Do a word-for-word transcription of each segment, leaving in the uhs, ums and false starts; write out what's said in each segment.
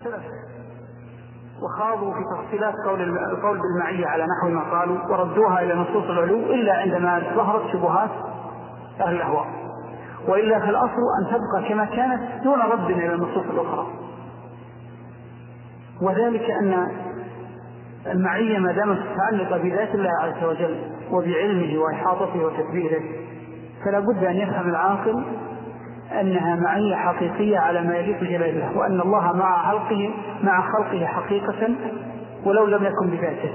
السلف وخاضوا في تفصيلات قول القول بالمعية على نحو ما قالوا وردوها إلى نصوص العلو إلا عندما ظهرت شبهات أهل الأهواء، وإلا في الأصل أن تبقى كما كانت دون رد إلى النصوص الأخرى. وذلك أن المعية ما دامت متعلقة بذات الله عز وجل وبعلمه وإحاطته وتدبيره، فلا بد أن يفهم العاقل أنها معية حقيقية على ما يليق بجلال الله، وأن الله مع خلقه مع خلقه حقيقة ولو لم يكن بذاته.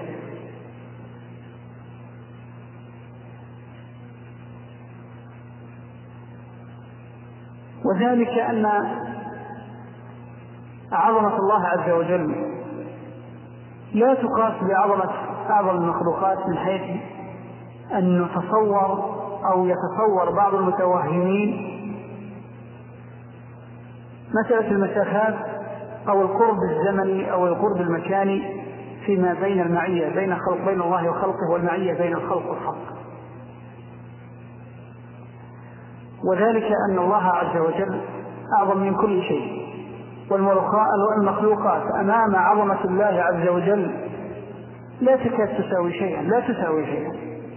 وذلك أن عظمة الله عز وجل لا تقاس بعظمة أعظم المخلوقات، من حيث أن نتصور أو يتصور بعض المتوهمين مسألة المسافات أو القرب الزمني أو القرب المكاني فيما بين المعية بين خلق بين الله وخلقه والمعية بين الخلق والخلق. وذلك أن الله عز وجل أعظم من كل شيء، والمخلوقات أمام عظمة الله عز وجل لا تكاد تساوي شيئا لا تساوي شيئا.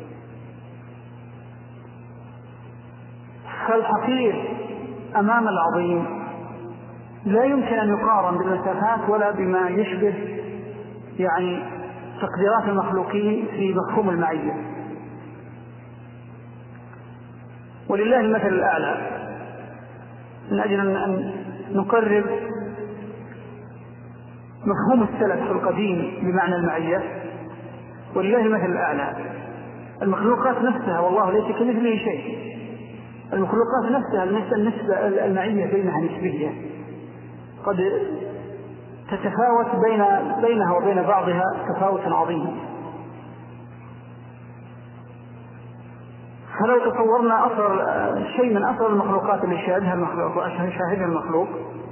فالحقير أمام العظيم لا يمكن أن يقارن بالمسافات ولا بما يشبه يعني تقديرات المخلوقين في مفهوم المعية. ولله المثل الأعلى، من أجل أن نقرب مفهوم السلف في القديم بمعنى المعية. ولله المثل الأعلى، المخلوقات نفسها والله ليس كمثله شيء، المخلوقات نفسها النسبة المعية بينها نسبية قد تتفاوت بين بينها وبين بعضها تفاوتا عظيما. فلو تصورنا أصغر شيء من أصغر المخلوقات اللي شاهدها المخلوق وشاهدها المخلوق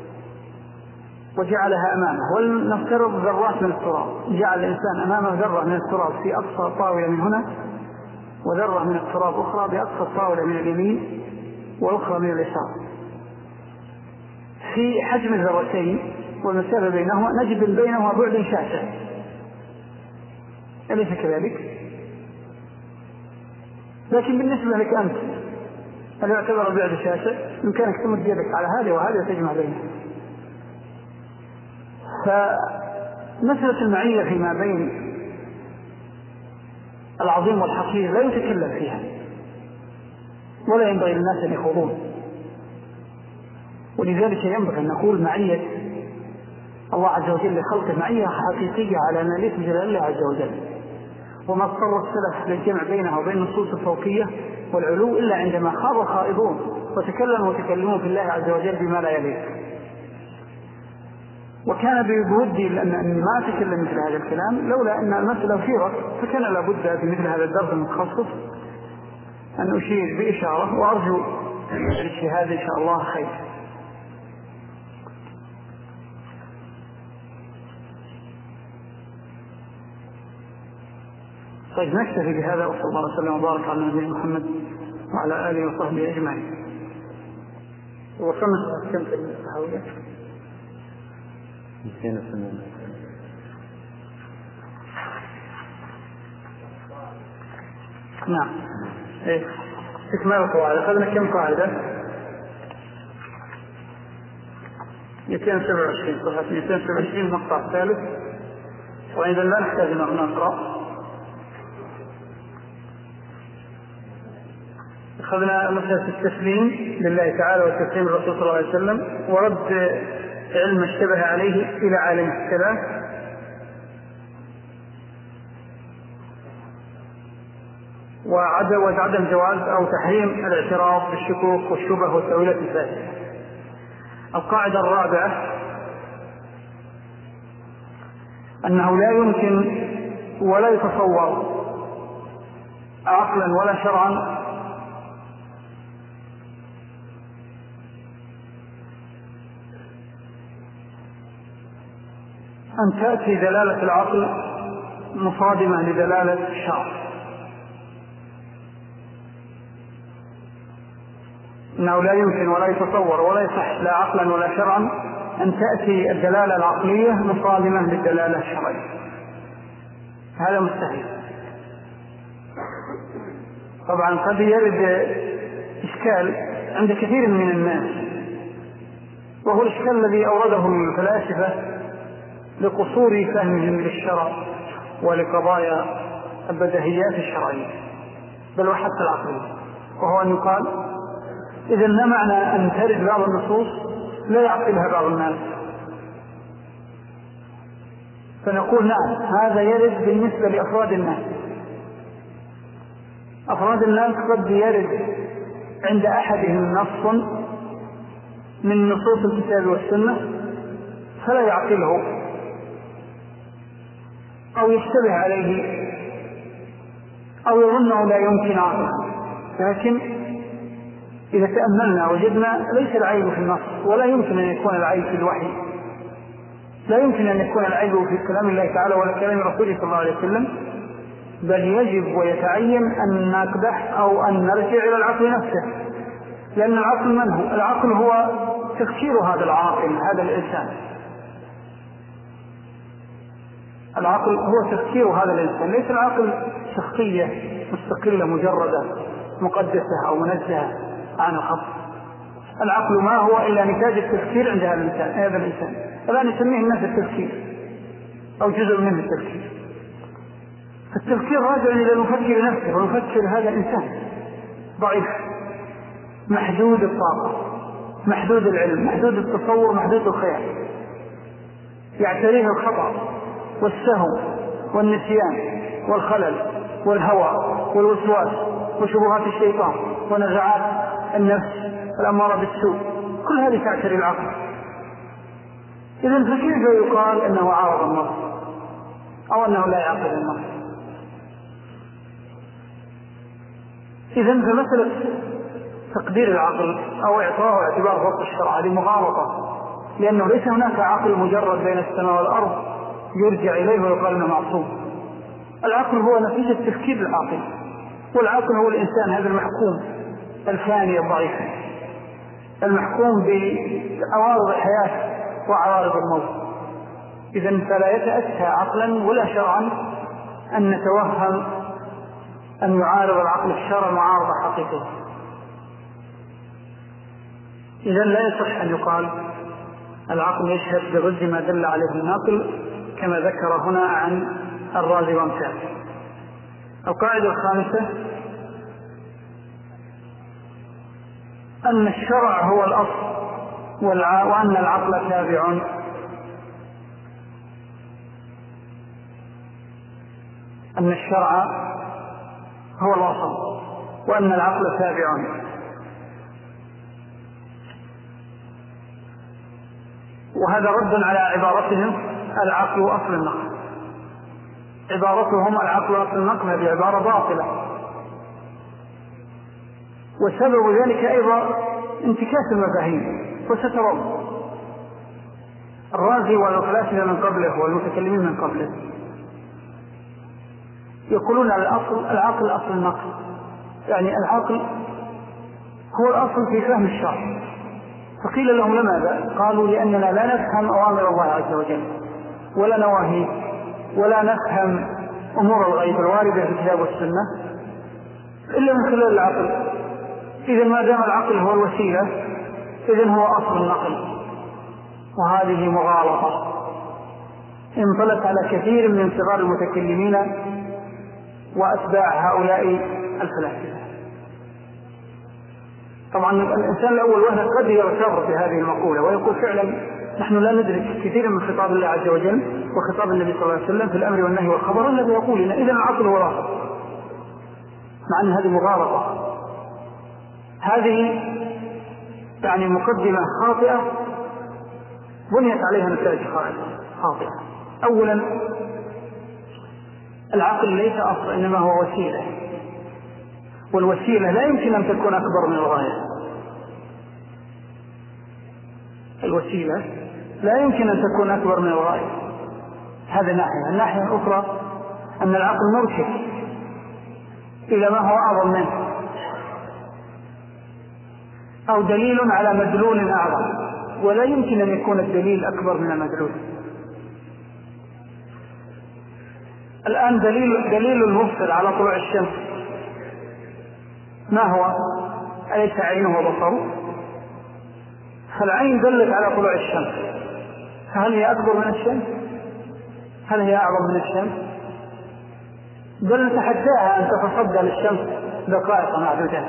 وجعلها أمامه، ولنفترض ذرات من التراب، جعل الإنسان أمامه ذرة من التراب في أقصى طاولة من هنا، وذرة من التراب أخرى بأقصى الطاولة من اليمين وأخرى من اليسار، في حجم الذرتين والمسافة بينهما نجد بينهما بعد شاسع، أليس كذلك؟ لكن بالنسبة لك أنت هل يعتبر البعد شاسع؟ يمكنك تمد يدك على هذه وهذه وتجمع بينها. فمسألة المعية فيما بين العظيم والحقير لا يتكلم فيها ولا ينبغي للناس أن يخوضون. ولذلك ينبغي أن نقول معية الله عز وجل لخلقه معية حقيقية على ما ليس بجلال الله عز وجل، وما اضطر السلف للجمع بينها وبين النصوص الفوقية والعلو إلا عندما خاض الخائضون وتكلموا وتكلمون في الله عز وجل بما لا يليق. وكان بودي أن ما أتكلم مثل هذا الكلام لولا أن المسألة في وقت، فكان لابد في مثل هذا الدرس المتخصص أن أشير بإشارة، وأرجو الاجتهاد إن شاء الله خير. طيب نكتفي بهذا، وصلى الله وسلم وبارك على نبينا محمد وعلى آله وصحبه أجمعين. وصلنا كم في التحوية؟ نعم. إيه استكمال القواعد، أخذنا كم قاعدة؟ مئتين وسبعة وعشرين صفحة مئتين وسبعة وعشرين المقطع الثالث، وإذا لا نحتاج أن نقرأ. أخذنا مسألة التسليم لله تعالى وتسليم الرسول صلى الله عليه وسلم، ورد علم اشتبه عليه إلى عالم الثلاث، وعدم جواز أو تحريم الاعتراض بالشكوك والشبه والتأويلات الفاسدة. القاعدة الرابعة أنه لا يمكن ولا يتصور عقلا ولا شرعا أن تأتي دلالة العقل مصادمة لدلالة الشرع. إنه لا يمكن ولا يتصور ولا يصح لا عقلا ولا شرعا أن تأتي الدلالة العقلية مصادمة للدلالة الشرعية، هذا مستحيل. طبعا قد يرد إشكال عند كثير من الناس، وهو الإشكال الذي أورده الفلاسفة لقصور فهمهم للشرع ولقضايا البديهيات الشرعية بل وحتى العقلية، وهو أن يقال إذا ما معنى أن ترد بعض النصوص لا يعقلها بعض الناس؟ فنقول نعم، هذا يرد بالنسبة لأفراد الناس. أفراد الناس قد يرد عند أحدهم نص من نصوص الكتاب والسنة فلا يعقله أو يشتبه عليه أو يظنه لا يمكن عقله، لكن إذا تأملنا وجدنا ليس العيب في النص، ولا يمكن أن يكون العيب في الوحي، لا يمكن أن يكون العيب في كلام الله تعالى ولا كلام رسوله صلى الله عليه وسلم، بل يجب ويتعين أن نقدح أو أن نرجع إلى العقل نفسه، لأن العقل من هو؟ العقل هو تفكير هذا العاقل، هذا الإنسان. العقل هو تفكير هذا الإنسان، ليس العقل شخصية مستقلة مجردة مقدسة أو منزهة عن الخطأ. العقل ما هو إلا نتاج التفكير عند هذا الإنسان. هذا الإنسان الآن يسميه الناس التفكير أو جزء منه التفكير. التفكير راجع إلى المفكر نفسه، والمفكر هذا الإنسان ضعيف محدود الطاقة محدود العلم محدود التصور محدود الخيال، يعتريه الخطأ والسهو والنسيان والخلل والهوى والوسواس وشبهات الشيطان ونزعات النفس الأمارة بالسوء، كل هذه تعتري العقل. إذن فكيف يقال أنه عارض النص أو أنه لا يعقل النص؟ إذن فمثلة تقدير العقل أو إعطاءه اعتبار فوق الشرع هذه مغالطة، لأنه ليس هناك عقل مجرد بين السماء والأرض يرجع إليه ويقال أنه معصوم. العقل هو نتيجة تفكير العاقل، والعقل هو الإنسان هذا المحكوم الفاني الضعيف المحكوم بعوارض الحياة وعوارض الموت. إذن فلا يتأتى عقلا ولا شرعا أن نتوهم أن يعارض العقل الشرع معارضة حقيقية. إذن لا يصح أن يقال العقل يشهد بضد ما دل عليه الناقل كما ذكر هنا عن الرازي وامثاله. القاعدة الخامسة أن الشرع هو الأصل وأن العقل تابع. أن الشرع هو الأصل وأن العقل تابع. وهذا رد على عبارتهم العقل أصل النقل. عبارتهم العقل أصل النقل هذه عبارة باطلة، وسبب ذلك أيضا انتكاس المفاهيم. وسترون الرازي والفلاسفة من قبله والمتكلمين من قبله يقولون الأصل العقل أصل النقل، يعني العقل هو الأصل في فهم الشرع. فقيل لهم لماذا؟ قالوا لأننا لا نفهم أوامر الله عز وجل ولا نواهيه ولا نفهم أمور الغيب الواردة في الكتاب والسنة إلا من خلال العقل. إذن ما دام العقل هو الوسيلة إذن هو أصل النقل، وهذه مغالطة انطلت على كثير من صغار المتكلمين وأتباع هؤلاء الفلاسفة. طبعا الإنسان الأول وهنا قد يغتر بهذه المقولة ويقول فعلا نحن لا ندرك كثير من خطاب الله عز وجل وخطاب النبي صلى الله عليه وسلم في الأمر والنهي والخبر الذي يقول لنا إذن العقل هو الأصل، مع أن هذه مغالطة. هذه يعني مقدمة خاطئة بنيت عليها نتائج خاطئة. أولا العقل ليس أصل إنما هو وسيلة، والوسيلة لا يمكن أن تكون أكبر من الغاية. الوسيلة لا يمكن أن تكون أكبر من الغاية. هذا ناحية. الناحية الأخرى أن العقل مرشد إلى ما هو أعظم منه أو دليل على مدلول أعظم، ولا يمكن أن يكون الدليل أكبر من المدلول. الآن دليل, دليل المبصر على طلوع الشمس ما هو؟ أليس عينه وبصره؟ فالعين دلت على طلوع الشمس، فهل هي أكبر من الشمس؟ هل هي أعظم من الشمس؟ بل نتحداها أن تتصدى للشمس دقائق معدودات.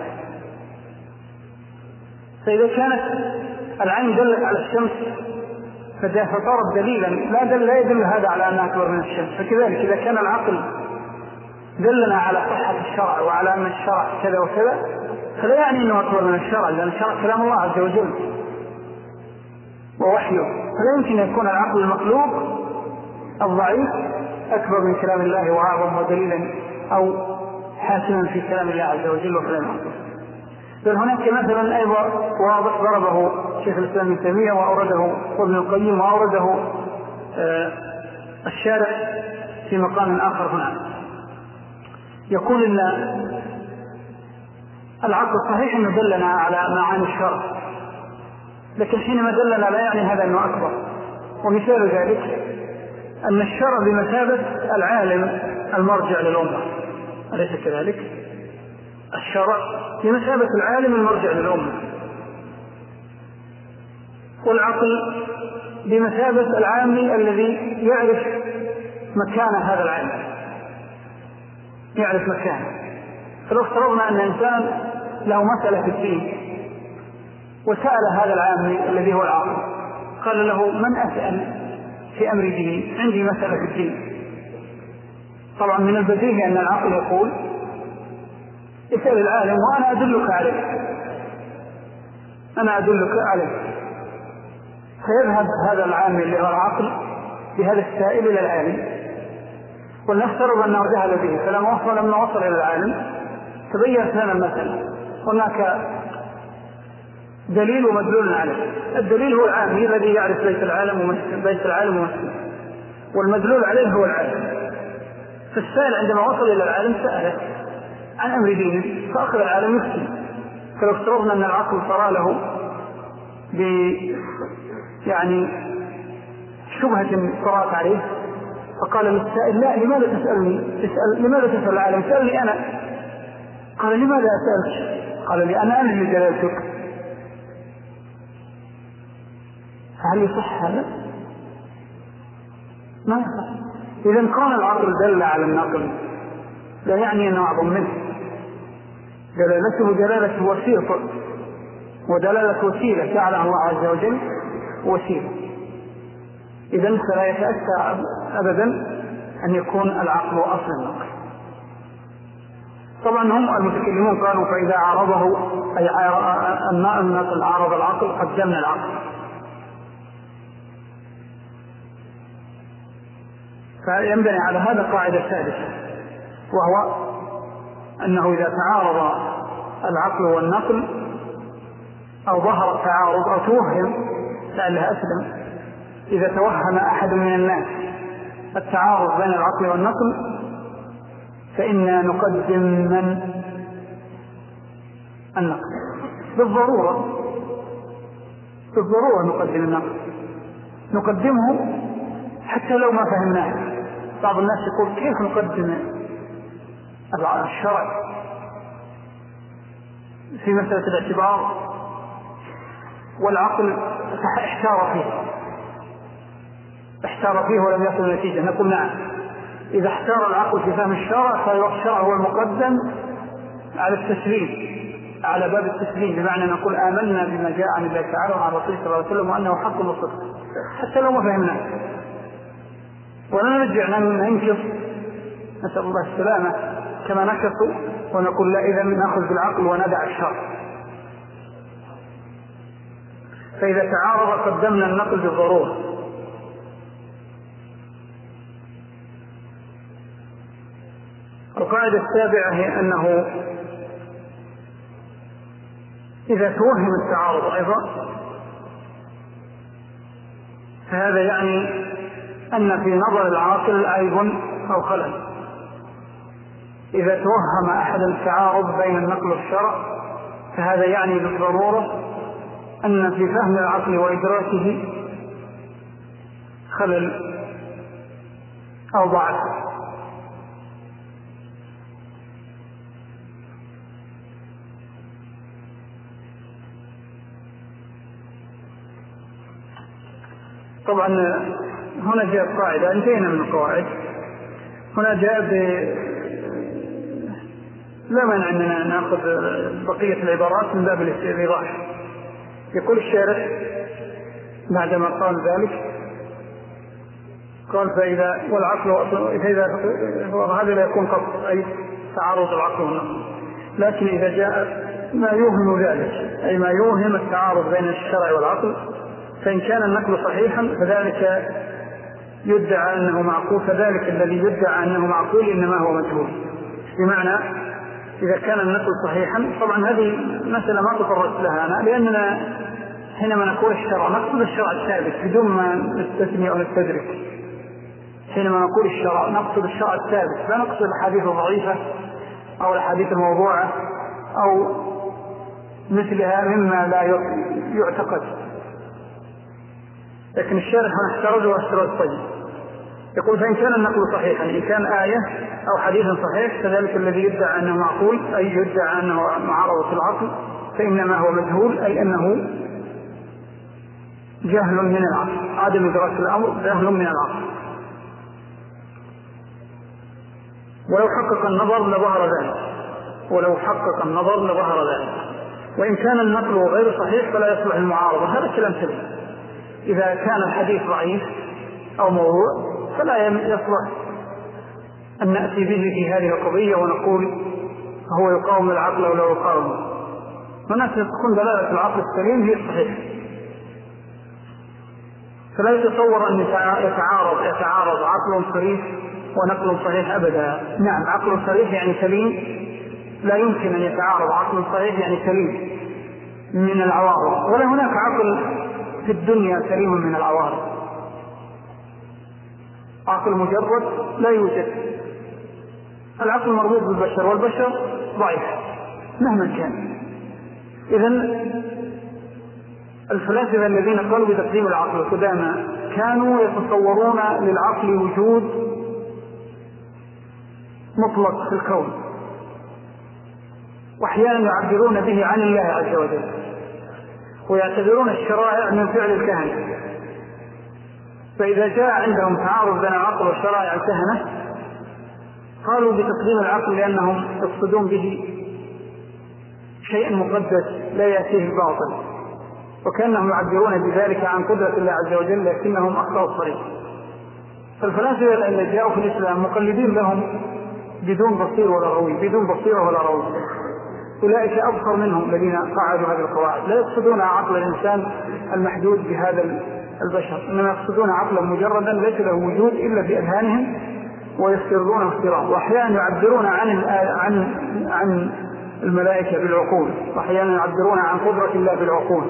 فإذا كانت العين دلت على الشمس فصارت دليلا لا دل لا يدل هذا على أنها أكبر من الشمس. فكذلك إذا كان العقل دلنا على صحة الشرع وعلى أن الشرع كذا وكذا فلا يعني أنه أكبر من الشرع، لأن الشرع كلام الله عز وجل ووحيه، فلا يمكن أن يكون العقل المخلوق الضعيف أكبر من كلام الله وأعظم ودليلا أو حاسما في كلام الله عز وجل وكلام الله. بل هناك مثلا أيضا واضح ضربه شيخ الإسلام ابن تيمية وأورده ابن القيم وأورده آه الشارع في مقام آخر هنا، يقول إن العقل صحيح أنه دلنا على معاني الشرع، لكن حينما دلنا لا يعني هذا أنه أكبر. ومثال ذلك أن الشرع بمثابة العالم المرجع للأمة، أليس كذلك؟ الشرع بمثابة العالم المرجع للأمة، والعقل بمثابة العامي الذي يعرف مكان هذا العالم، يعرف مكانه. فلو افترضنا أن إنسان له مسألة في الدين وسأل هذا العامي الذي هو العاقل قال له من أسأل في أمر ديني؟ عندي مسألة في الدين. طبعا من البديهي أن العقل يقول اسأل العالم وأنا أدلك عليه، أنا أدلك عليه. فيذهب هذا العامي اللي هو العقل بهذا السائل إلى العالم، ولنفترض أنه ذهب به، فلما وصل لما وصل إلى العالم تبين لنا المسألة، هناك دليل ومدلول عليه. الدليل هو العامي الذي يعرف بيت العالم ومسلم، بيت العالم ومسلم، والمدلول عليه هو العالم. فالسائل عندما وصل إلى العالم سأله عن أمر دينه فأخذ العالم يفتي. فلو افترضنا أن العقل صار له ب يعني شبهة صارت عليه فقال للسائل لا لماذا تسألني؟ تسأل لماذا تسأل العالم؟ سألني أنا. قال لماذا أسألك؟ قال لي أنا أنا اللي دللتك. فهل يصح هذا؟ ما يصح. إذا كان العقل دل على النقل لا يعني أنه أعظم منه، دلالته دلالة وسيط ودلالة وسيلة جعلها الله عز وجل وسيلة. إذن فلا يتأتى أبدا أن يكون العقل أصل النقل. طبعا هم المتكلمون قالوا فإذا عارضه أي النقل عارض العقل قدمنا العقل. فينبني على هذا قاعدة ثالثة، وهو أنه إذا تعارض العقل والنقل أو ظهر التعارض أو توهم لعلها أسلم، إذا توهم أحد من الناس التعارض بين العقل والنقل فإننا نقدم من النقل بالضرورة، بالضرورة نقدم النقل، نقدمه حتى لو ما فهمناه. بعض الناس يقول كيف نقدم الشرع في مسألة الاعتبار والعقل احتار فيه احتار فيه ولم يصل النتيجة؟ نقول نعم، إذا احتار العقل في فهم الشرع فالشرع هو المقدم على التسليم، على باب التسليم، بمعنى نقول آمنا بما جاء عن الله تعالى وعن رسوله صلى الله عليه وسلم وأنه حق وصدق حتى لو ما فهمناه، ولا نرجع ننكر نسأل الله السلامة كما نكثوا ونقول لا إذا نأخذ بالعقل وندع الشرع. فإذا تعارض قدمنا النقل بالضرورة. القاعدة السابعة هي أنه إذا توهم التعارض أيضا فهذا يعني أن في نظر العاقل عيب أو خلل. إذا توهم أحد التعارض بين النقل والشرع فهذا يعني بالضرورة أن في فهم العقل وإدراكه خلل أو ضعف. طبعا هنا جاء قاعدة، انتهينا من القواعد. هنا جاء ب لا مانع أننا نأخذ بقية العبارات من باب الإيضاح. يقول الشارح بعدما قال ذلك قال فإذا والعقل فإذا هذا لا يكون قط أي تعارض العقل والنقل، لكن إذا جاء ما يوهم ذلك أي ما يوهم التعارض بين الشرع والعقل، فإن كان النقل صحيحا فذلك يدعى أنه معقول، فذلك الذي يدعى أنه معقول إنما هو مجهول. بمعنى إذا كان النقل صحيحا، طبعا هذه مسألة ما تطرقت لها أنا، لأننا حينما نقول الشرع نقصد الشرع الثابت بدون ما نستثني أو نستدرك. حينما نقول الشرع نقصد الشرع الثابت، لا نقصد الحديث الضعيفة أو الحديث الموضوعة أو مثلها مما لا يعتقد. لكن الشارح احترز واحترز طيب. يقول فإن كان النقل صحيحا، إن كان آية أو حديث صحيح، فذلك الذي يدعى أنه معقول أي يدعى أنه معارضة العقل فإنما هو مجهول، أي أنه جهل من العقل، عدم إدراك الأمر جهل من العقل. ولو حقق النظر لظهر ذلك ولو حقق النظر لظهر ذلك وإن كان النقل غير صحيح فلا يصلح المعارضة. هذا الكلام سليم. إذا كان الحديث ضعيف أو موضوع فلا يصلح أن نأتي به في هذه القضية ونقول هو يقاوم العقل أو لا يقاوم. هناك تكون دلالة العقل السليم هي الصحيح، فلا يتصور أن يتعارض يتعارض عقل صريح ونقل صحيح أبدا. نعم، عقل صريح يعني سليم، لا يمكن أن يتعارض عقل صحيح يعني سليم من العوارض، ولا هناك عقل في الدنيا سليم من العوارض. عقل مجرد لا يوجد. العقل مربوط بالبشر والبشر ضعيف مهما كان. إذن الفلاسفة الذين قالوا بتقديم العقل القدامى كانوا يتصورون للعقل وجود مطلق في الكون، وأحيانا يعبرون به عن الله عز وجل، ويعتبرون الشرائع من فعل الكهنة. فإذا جاء عندهم تعارض بين العقل والشرائع الكهنة قالوا بتقديم العقل لأنهم يقصدون به شيء مقدس لا يأتيه الباطل، وكأنهم يعبرون بذلك عن قدرة الله عز وجل، لكنهم أخطأوا الطريق. فالفلاسفة الذين جاءوا في الإسلام مقلدين لهم بدون بصير ولا روي، بدون بصيرة ولا روي. أولئك أبصر منهم الذين قاعدوا هذه القواعد، لا يقصدون عقل الإنسان المحدود بهذا البشر، إنما يقصدون عقلا مجردا ليس له وجود إلا في أذهانهم ويفترضون افتراض. وأحيانا يعبرون عن عن عن الملائكة بالعقول، وأحيانا يعبرون عن قدرة الله بالعقول.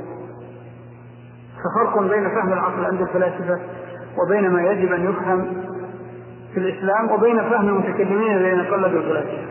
ففرق بين فهم العقل عند الفلاسفة وبين ما يجب أن يفهم في الإسلام وبين فهم المتكلمين الذين قلدوا الفلاسفة.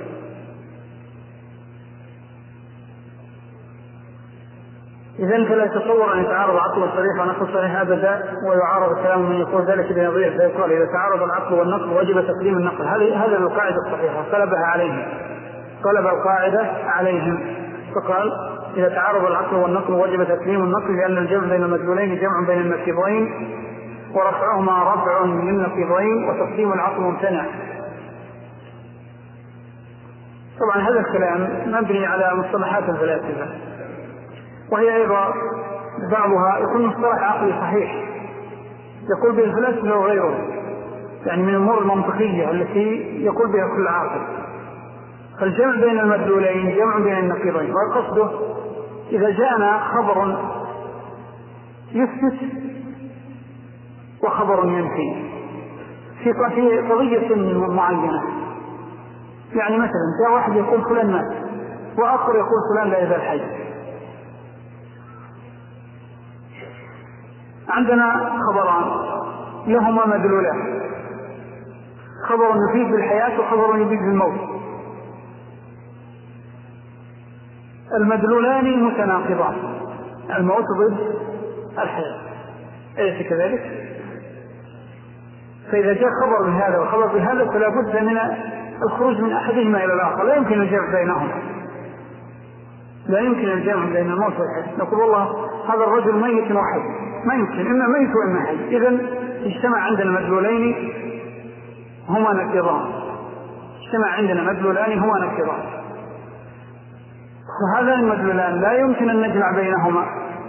إذن فلا يتصور أن يتعارض عقل صريح ونقل صريح أبدا، ويعارض كلام من يقول ذلك بنظير، فيقال إذا تعارض العقل والنقل وجب تقديم النقل. هذا القاعدة الصحيحة قلبها عليهم، قلب القاعدة عليهم، فقال إذا تعارض العقل والنقل وجب تقديم النقل، لأن الجمع بين المدلولين جمع بين النقيضين، ورفعهما رفع للنقيضين، وتقديم العقل ممتنع. طبعا هذا الكلام مبني على مصطلحات الفلاسفة، وهي أيضا بعضها يكون مصطلح عقلي صحيح يقول به الفلاسفة وغيره، يعني من الأمور المنطقية التي يقول بها كل عاقل. فالجمع بين المدلولين جمع بين النقيضين، والقصد إذا جاءنا خبر يثبت وخبر ينفي في قضية معينة، يعني مثلا جاء واحد يقول فلان مات، وآخر يقول فلان لا يزال حي. عندنا خبران لهما مدلولان، خبر يفيد بالحياة وخبر يفيد بالموت. المدلولان متناقضان، الموت ضد الحياة، أليس كذلك؟ فإذا جاء خبر بهذا وخبر بهذا فلا بد من الخروج من أحدهما إلى الآخر، لا يمكن الجمع بينهما، لا يمكن الجمع بين الموت والحياة. نقول والله هذا الرجل ميت وحي، ما يمكن، إما ميت وإما حي. إذن اجتمع عندنا مدلولين هما نكران، اجتمع عندنا مدلولان هما نكران، وهذان المدلولان لا يمكن أن نجمع بينهما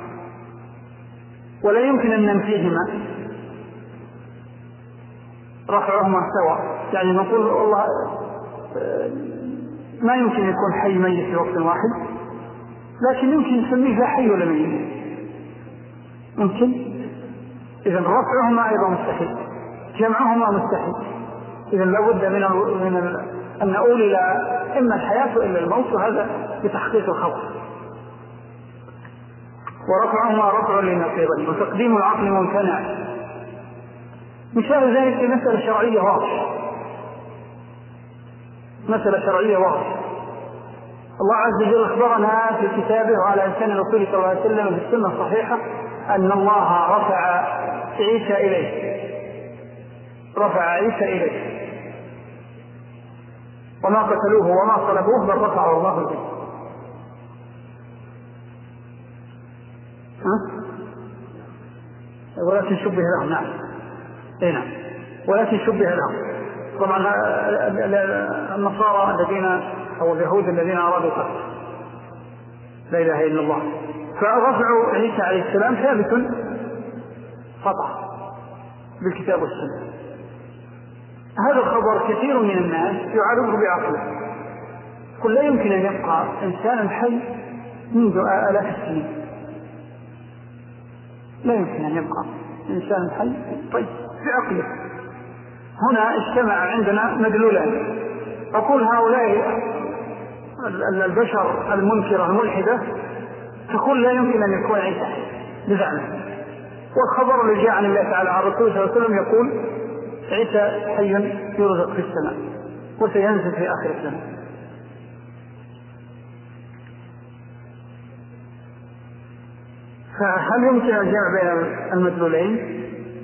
ولا يمكن أن ننفيهما رفعهما سواء. يعني نقول والله ما يمكن يكون حي ميت في وقت واحد، لكن يمكن نسميه لا حي ولا ميت، ممكن. إذن رفعهما أيضا مستحيل، جمعهما مستحيل. إذن لابد من من أن نقول إلى إما الحياة إلا الموت، وهذا بتحقيق الخبر. ورفعهما رفع لنقيضين، وتقديم العقل ممتنع. مثال ذلك في مسألة شرعية واضحة، مسألة شرعية واضحة. الله عز وجل أخبرنا في كتابه وعلى لسان رسوله صلى الله عليه وسلم في السنة الصحيحة أن الله رفع عيسى إليه، رفع عيسى إليه، وما قتلوه وما صلبوه بل رفعه الله إليه. ولكن شبه لهم، نعم اي نعم، ولكن شبه لهم. طبعا النصارى الذين او اليهود الذين ارادوا قتل لا اله الا الله، فرفعوا عيسى عليه السلام ثابت قطع بالكتاب والسنه. هذا الخبر كثير من الناس يعارضه بعقله، قل لا يمكن ان يبقى انسان حي منذ الاف السنين، لا يمكن ان يبقى انسان حي طيب بعقله. هنا اجتمع عندنا مدلولان، أقول هؤلاء البشر المنكرة الملحدة تقول لا يمكن أن يكون عيسى حي بزعمه، والخبر اللي جاء عن الله تعالى عن الرسول صلى الله عليه وسلم يقول عيسى حي يرزق في السماء وسينزل في آخر الزمن. فهل يمكن الجمع بين المدلولين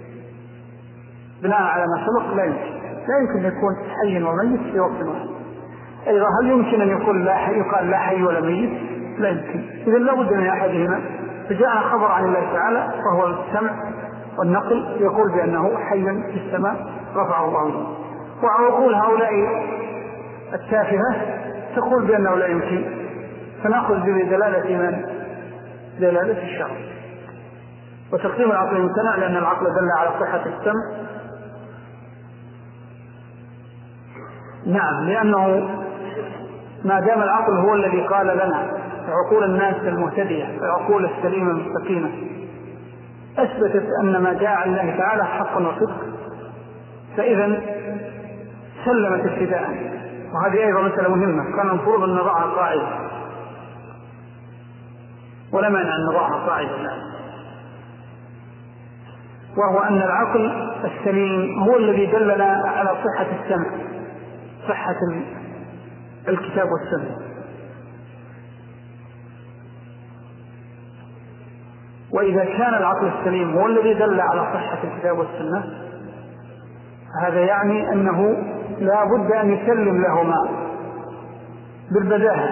بناء على ما سبق؟ لا يمكن، لا يمكن أن يكون حي وميت في وقت واحد. أيضا هل يمكن أن يقول لا حي يقال لا حي ولا ميت؟ لا يمكن. إذا لابد من أحدهما. فجاء خبر عن الله تعالى فهو السمع والنقل يقول بأنه حي في السماء رفعه الله له، وعقول هؤلاء التافهة تقول بأنه لا يمكن، فنأخذ بدلالة من؟ دلالة الشرع. وتقديم العقل ممتنع لأن العقل دل على صحة السمع. نعم، لأنه ما دام العقل هو الذي قال لنا عقول الناس المهتدية العقول السليمة المستقيمة أثبتت أن ما جاء عن الله تعالى حق وصدق، فإذا سلمت ابتداء. وهذه أيضا مسألة مهمة كان المفروض أن نضعها قاعدة، ولا مانع أن نضعها قاعدة الآن، وهو أن العقل السليم هو الذي دلنا على صحة السمع، صحة الكتاب والسنة. وإذا كان العقل السليم هو الذي دل على صحة الكتاب والسنة هذا يعني أنه لا بد أن يسلم لهما بالبداهة،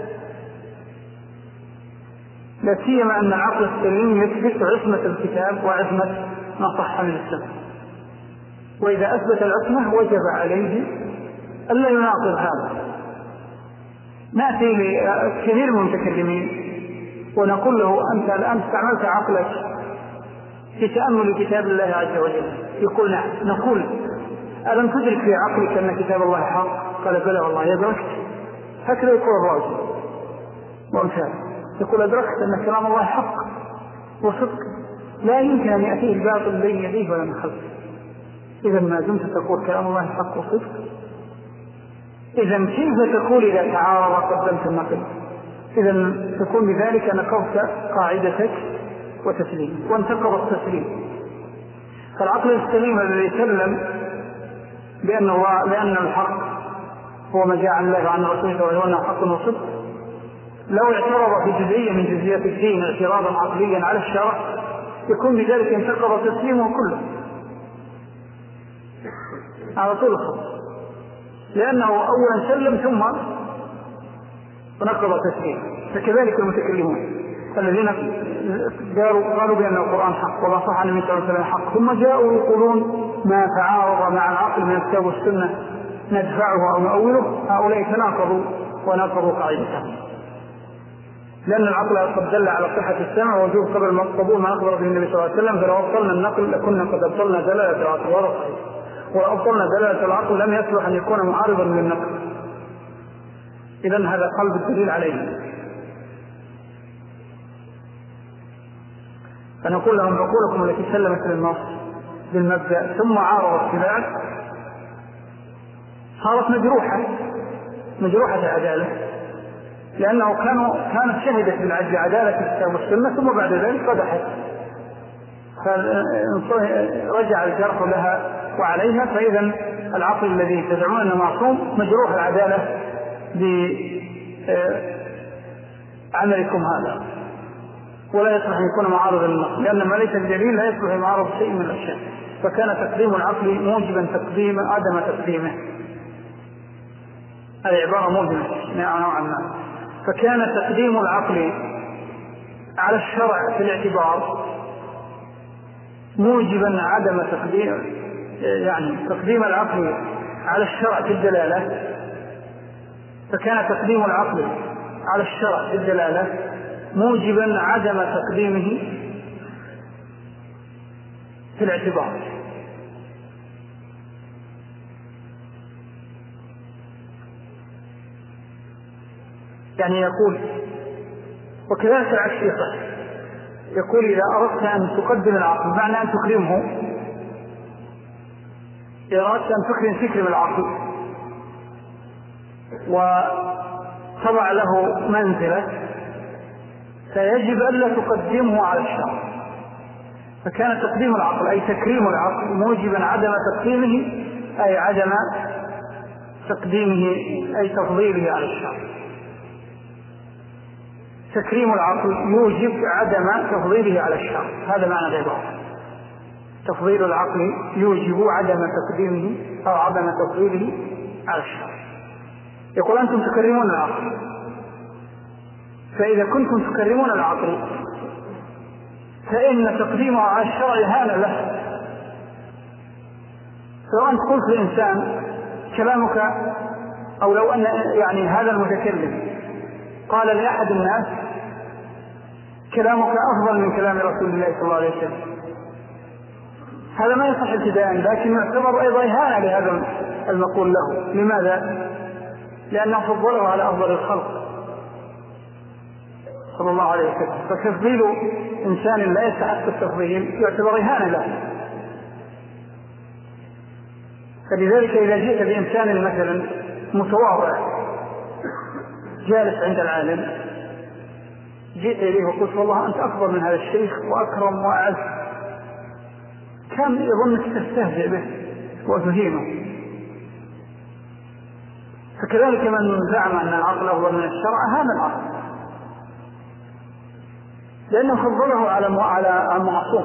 لا سيما أن العقل السليم يثبت عصمة الكتاب وعصمة ما صح من السنة، وإذا أثبت العصمة وجب عليه ألا يناقض هذا. نأتي لكثير من المتكلمين ونقول له أنت الآن استعملت عقلك في تأمل كتاب الله عز وجل، يقول نعم. نقول ألم تدرك في عقلك أن كتاب الله حق؟ قال بلى والله يدركت. هكذا يقول الراجل وأمثال، يقول أدركت أن كلام الله حق وصدق لا يمكن أن يأتيه الباطل بين يديه ولا من خلفه. إذا ما دمت تقول كلام الله حق وصدق، إذا كيف تقول إذا تعارض قدمت النقل؟ إذا تكون بذلك نقضت قاعدتك وتسليم، وانتقض التسليم. فالعقل السليم الذي سلم بأن الله بأن الحق هو ما جاء عن الله وعن رسوله وأنه حق وصدق لو اعترض في جزئية من جزئيات الدين اعتراضا عقليا على الشرع يكون بذلك انتقض تسليمه كله على طول الخط، لأنه أولا سلم ثم نقض تسليمه. فكذلك المتكلمون الذين قالوا بأن القرآن حق وما صح عن النبي صلى الله عليه وسلم حق، ثم جاءوا يقولون ما تعارض مع العقل من الكتاب والسنة ندفعه أو نؤوله، هؤلاء تناقضوا وناقضوا قاعدتهم، لأن العقل قد دل على صحة السمع ووجوب قبل قبول ما أخبر به النبي صلى الله عليه وسلم، فلو أبطلنا النقل لكنا قد أبطلنا دلالة العقل، وهذا صحيح، ولو أبطلنا دلالة العقل لم يصلح أن يكون معارضا للنقل. إذن هذا قلب الدليل عليه. فنقول لهم عقولكم التي سلمت للنص بالمبدأ ثم عارضت بعد صارت مجروحة مجروحة العدالة، لأنه كانوا كانت شهدت بعدالة الكتاب والسنة ثم بعد ذلك قدحت، فرجع الجرح لها وعليها. فإذا العقل الذي تدعون أنه معصوم مجروح العدالة بعملكم هذا، ولا يصلح أن يكون معارضا للنص، لأن ما ليس الدليل لا يصلح معارض شيء من الأشياء. فكان تقديم العقل موجبا تقديم عدم تقديمه، هذه عبارة موجبة نوعا ما. فكان تقديم العقل على الشرع في الاعتبار موجبا عدم تقديم، يعني تقديم العقل على الشرع في الدلالة، فكان تقديم العقل على الشرع في الدلالة موجبا عدم تقديمه في الاعتبار. يعني يقول وكذلك العكس يصح، يقول إذا أردت أن تقدم العقل معنى أن تكرمه، إذا أردت أن تكرم تكرم العقل وتضع له منزلة فيجب ألا تقدمه على الشرع. فكان تقديم العقل أي تكريم العقل موجبا عدم تقديمه، أي عدم تقديمه أي تفضيله على الشرع. تكريم العقل يوجب عدم تفضيله على الشرع، هذا معنى العبارة. تفضيل العقل يوجب عدم تقديمه أو عدم تفضيله على الشرع. يقول أنتم تكرمون العقل، فإذا كنتم تكرمون العقل فإن تقديمه على الشرع هان له. لو أنت قلت لإنسان كلامك، أو لو أن يعني هذا المتكلم قال لأحد الناس كلامك أفضل من كلام رسول الله صلى الله عليه وسلم، هذا ما يصح ابتداء، لكن يعتبر أيضا إهانة لهذا المقول له. لماذا؟ لأنه فضله على أفضل الخلق صلى الله عليه وسلم، فتفضيل إنسان لا يستحق التفضيل يعتبر إهانة له. فلذلك إذا جئت بإنسان مثلا متواضع جالس عند العالم، جئت إليه وقلت والله أنت أفضل من هذا الشيخ وأكرم وأعز، كان يظنك تستهزئ به وتهينه. فكذلك من زعم أن العقل أفضل من الشرع هذا العقل، لأنه فضله على على المعصوم.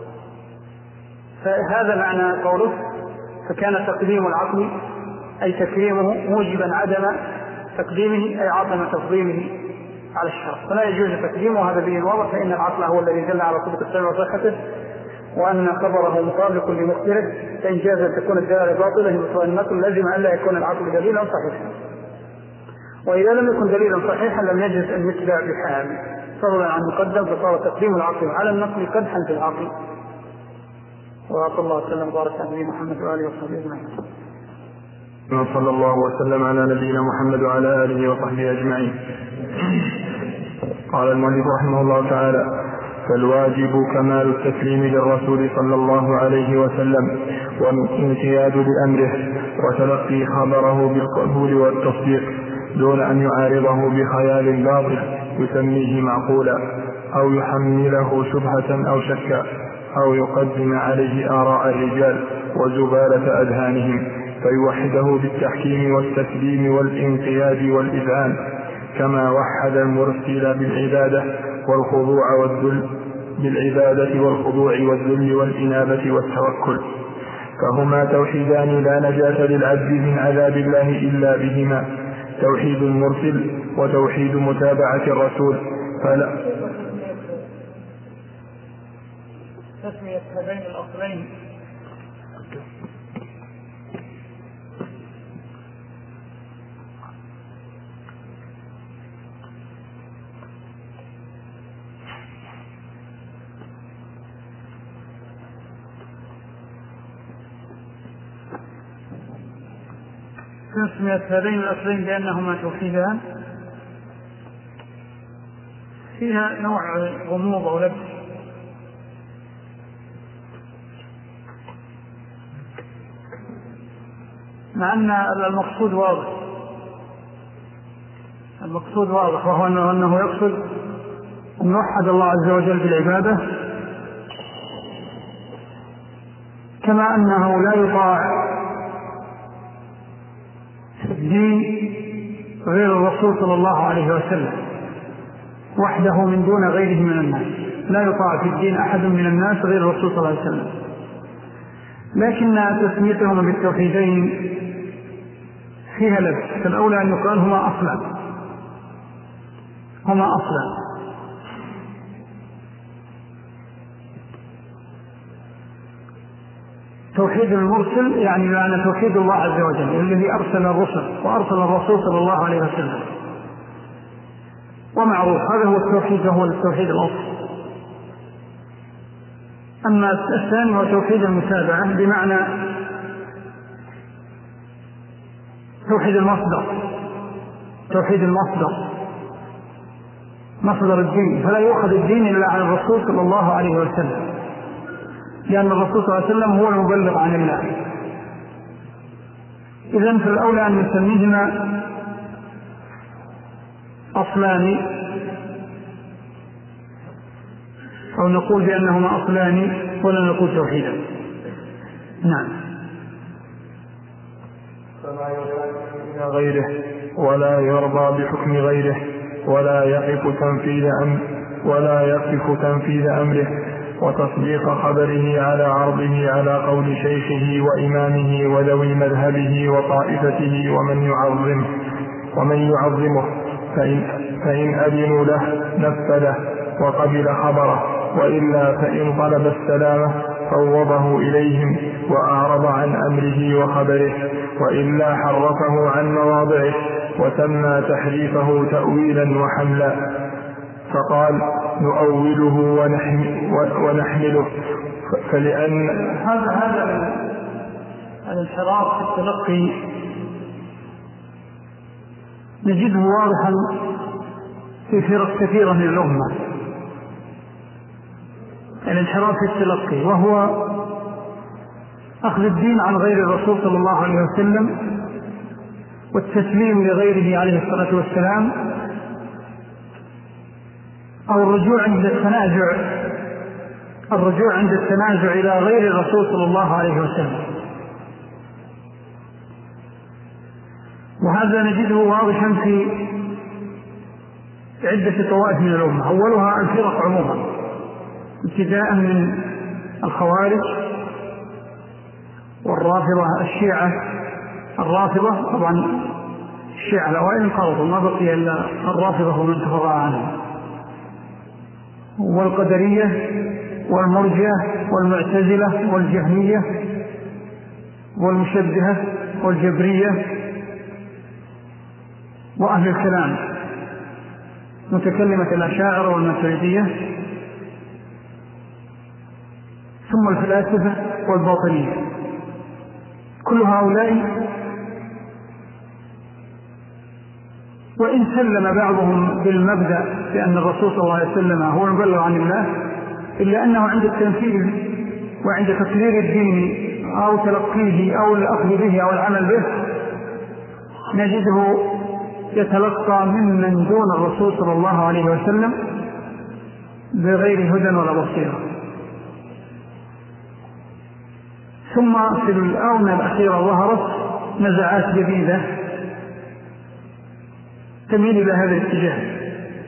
فهذا معنى قوله فكان تقديم العقل أي تكريمه موجبا عدم تقديمه أي عدم تفضيله على الشرع، فلا يجوز تقديمه. هذا به واضح، فإن العقل هو الذي دل على صدق السمع وصحته، وأن خبره مطابق لمخبره، فإن جاز أن تكون الدلالة باطلة مثل النقل لازم أن لا يكون العقل دليلا صحيحا، وإذا لم يكن دليلا صحيحا لم يجوز أن يتبع بحال، فضلا عن مقدم، فصار تقديم العقل على النقل قدحا في العقل. وصلى الله وسلم وبارك على نبينا محمد وآله وصحبه أجمعين. صلى الله وسلم على نبينا محمد وعلى آله وصحبه أجمعين. قال المؤلف رحمه الله تعالى: فالواجب كمال التسليم للرسول صلى الله عليه وسلم والانقياد بأمره وتلقي خبره بالقبول والتصديق دون أن يعارضه بخيال باطل يسميه معقولا أو يحمله شبهة أو شكا أو يقدم عليه آراء الرجال وزبالة أذهانهم فيوحده بالتحكيم والتسليم والانقياد والإذعان، كما وحد المرسل بالعبادة والخضوع والذل بالعبادة والخضوع والذل والإنابة والتوكل، فهما توحيدان لا نجاة للعبد من عذاب الله إلا بهما، توحيد المرسل وتوحيد متابعة الرسول. فلا تسمية هذين الأصلين تسمية هذين الأصلين بأنهما توحيدان فيها نوع غموض أو لبس، مع أن المقصود واضح المقصود واضح وهو أنه يقصد أن يوحد الله عز وجل بالعبادة، كما أنه لا يطاع الدين غير الرسول صلى الله عليه وسلم وحده من دون غيره من الناس، لا يطاع في الدين أحد من الناس غير الرسول صلى الله عليه وسلم. لكن تسميتهم بالتوحيدين فيها لبس، فالأولى أن يقال هما أصلا هما أصلا توحيد المرسل يعني معنى توحيد الله عز وجل الذي أرسل الرسل وأرسل الرسول صلى الله عليه وسلم، ومعروف هذا هو التوحيد، هو التوحيد الأصل. أما الثاني هو توحيد المتابعة بمعنى توحيد المصدر توحيد المصدر مصدر الدين، فلا يؤخذ الدين إلا عن الرسول صلى الله عليه وسلم، لأن الرسول صلى الله عليه وسلم هو المبلغ عن الله. إذن فالأولى أن نسميهما أصلان أو نقول بأنهما أصلان ولا نقول توحيدا. نعم. فلا يرضى إلى غيره ولا يرضى بحكم غيره ولا يقف تنفيذ أمر ولا يقف تنفيذ أمره وتصديق خبره على عرضه على قول شيخه وإمامه وذوي مذهبه وطائفته ومن يعظمه ومن يعظمه فإن, فإن أذنوا له نفذه وقبل خبره، وإلا فإن طلب السلامة فوضه إليهم وأعرض عن أمره وخبره، وإلا حرفه عن مواضعه وسمى تحريفه تأويلا وحملا، فقال نؤوله ونحمله. فلأن هذا هذا الانحراف في التلقي نجده واضحا في فرق كثيرة من الأمة، الانحراف في التلقي وهو أخذ الدين عن غير الرسول صلى الله عليه وسلم والتسليم لغيره عليه الصلاة والسلام، أو الرجوع عند التنازع الرجوع عند التنازع إلى غير الرسول صلى الله عليه وسلم. وهذا نجده واضحا في عدة طوائف من الأمة، أولها الفرق عموما ابتداء من الخوارج والرافضة الشيعة الرافضة، طبعا الشيعة الأوائل انقرضوا ما بقي إلا الرافضة ومن تفرع عنهم، والقدرية والمرجئة والمعتزلة والجهمية والمشبهة والجبرية وأهل الكلام متكلمة الأشاعرة والماتريدية، ثم الفلاسفة والباطنية. كل هؤلاء وإن سلم بعضهم بالمبدأ بأن الرسول صلى الله عليه وسلم هو المبلغ عن الله، إلا أنه عند التنفيذ وعند تقرير الدين أو تلقيه أو الأخذ به أو العمل به نجده يتلقى ممن دون الرسول صلى الله عليه وسلم بغير هدى ولا بصيرة. ثم في الآونة الأخيرة ظهرت نزعات جديدة تميل إلى هذا الاتجاه.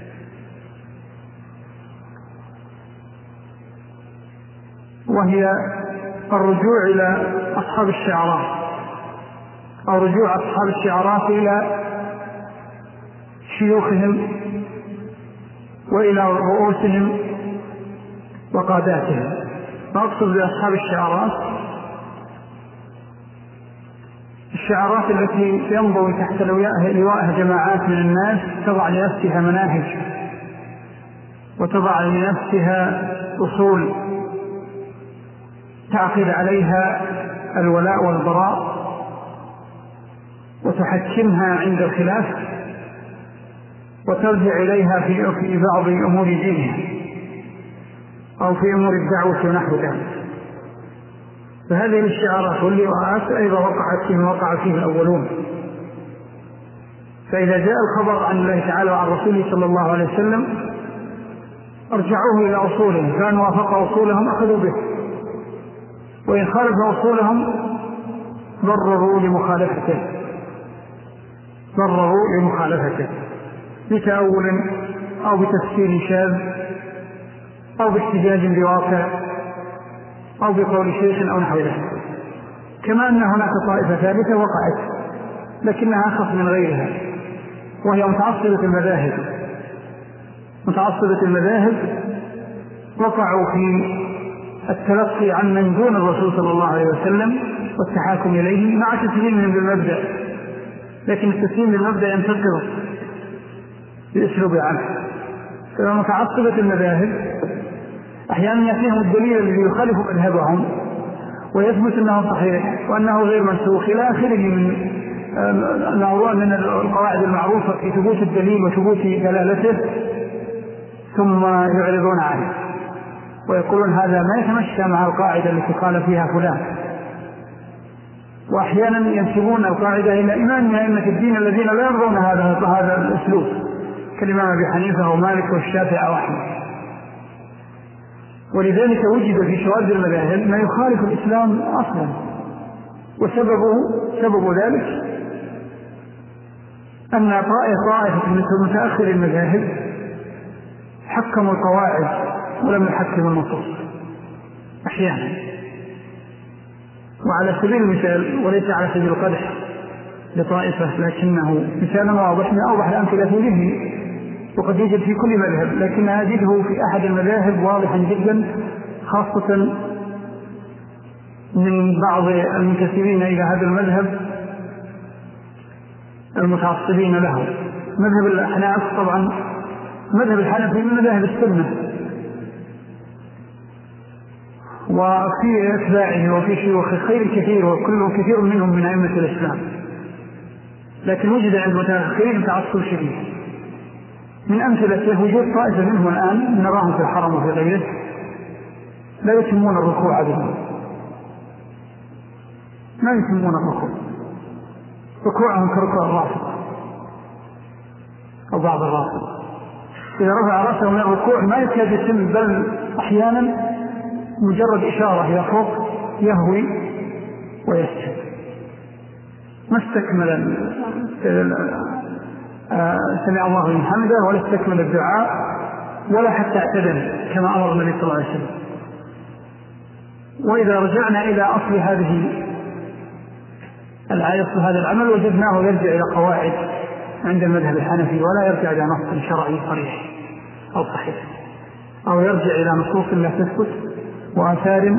وهي الرجوع إلى أصحاب الشعارات، أو رجوع أصحاب الشعارات إلى شيوخهم وإلى رؤوسهم وقاداتهم. فأقصد بأصحاب الشعارات الشعارات التي ينضوي تحت لوائها جماعات من الناس تضع لنفسها مناهج وتضع لنفسها أصول تعقد عليها الولاء والبراء وتحكمها عند الخلاف وترجع إليها في بعض أمور دينها أو في أمور الدعوة ونحو ذلك. فهذه الشعارات واللواءات أيضا وقعت فيما وقع فيه الأولون. فإذا جاء الخبر عن الله تعالى وعن رسوله صلى الله عليه وسلم ارجعوه إلى أصولهم، كان وافق أصولهم أخذوا به، وإن خالف أصولهم ضرروا لمخالفته ضرروا لمخالفته بتأول أو بتفسير شاذ أو باحتجاج بواقع أو بقول شيخ أو نحو ذلك. كما أن هناك طائفة ثالثة وقعت لكنها أخف من غيرها، وهي متعصبة المذاهب. متعصبة المذاهب وقعوا في التلقي عن من دون الرسول صلى الله عليه وسلم والتحاكم إليه مع تسليمهم بالمبدأ، لكن التسليم بالمبدأ ينتقض بأسلوب عنه. فمتعصبة المذاهب أحيانا يأتيهم الدليل الذي يخالف مذهبهم ويثبت أنه صحيح وأنه غير منسوخ إلى آخره من من القواعد المعروفة في ثبوت الدليل وثبوت دلالته، ثم يعرضون عنه ويقولون هذا ما يتمشى مع القاعدة التي قال فيها فلان. وأحيانا ينسبون القاعدة إلى إمام من أئمة الدين الذين لا يرضون هذا هذا الأسلوب كالإمام أبي حنيفة ومالك والشافعي وأحمد. ولذلك وجد في شواذ المذاهب ما يخالف الإسلام أصلا، وسببه سبب ذلك أن طائفة من متأخر المذاهب حكموا القواعد ولم يحكموا النصوص أحيانا. وعلى سبيل المثال وليس على سبيل القدح لطائفة، لكنه مثال واضح من أوضح الأمثلة في ذهني وقد يوجد في كل مذهب، لكن أجده في أحد المذاهب واضحا جدا، خاصة من بعض المنتسبين إلى هذا المذهب المتعصبين له. مذهب الأحناف طبعا مذهب الحنفي من مذاهب السنة وفي أتباعه وفي شيوخ خير كثير وكل كثير منهم من أئمة الإسلام، لكن وجد عند المتأخرين تعصب شديد. من أمثلته وجود طائفة منهم الآن نراهم في الحرم وفي غيره لا يتمون الركوع عددا، ما يتمون الركوع، ركوعهم كركوع الرافضة أو بعض الرافضة. إذا رفع رأسه من الركوع ما يكاد يتم، بل أحيانا مجرد إشارة إلى فوق يهوي ويسجد، ما استكمل سمع الله لمن حمده ولا استكمل الدعاء ولا حتى اعتدل كما أمر النبي صلى الله عليه وسلم. وإذا رجعنا إلى أصل هذه الآية هذا العمل وجدناه يرجع إلى قواعد عند المذهب الحنفي ولا يرجع إلى نص شرعي صريح أو صحيح، أو يرجع إلى نصوص لا تثبت وآثار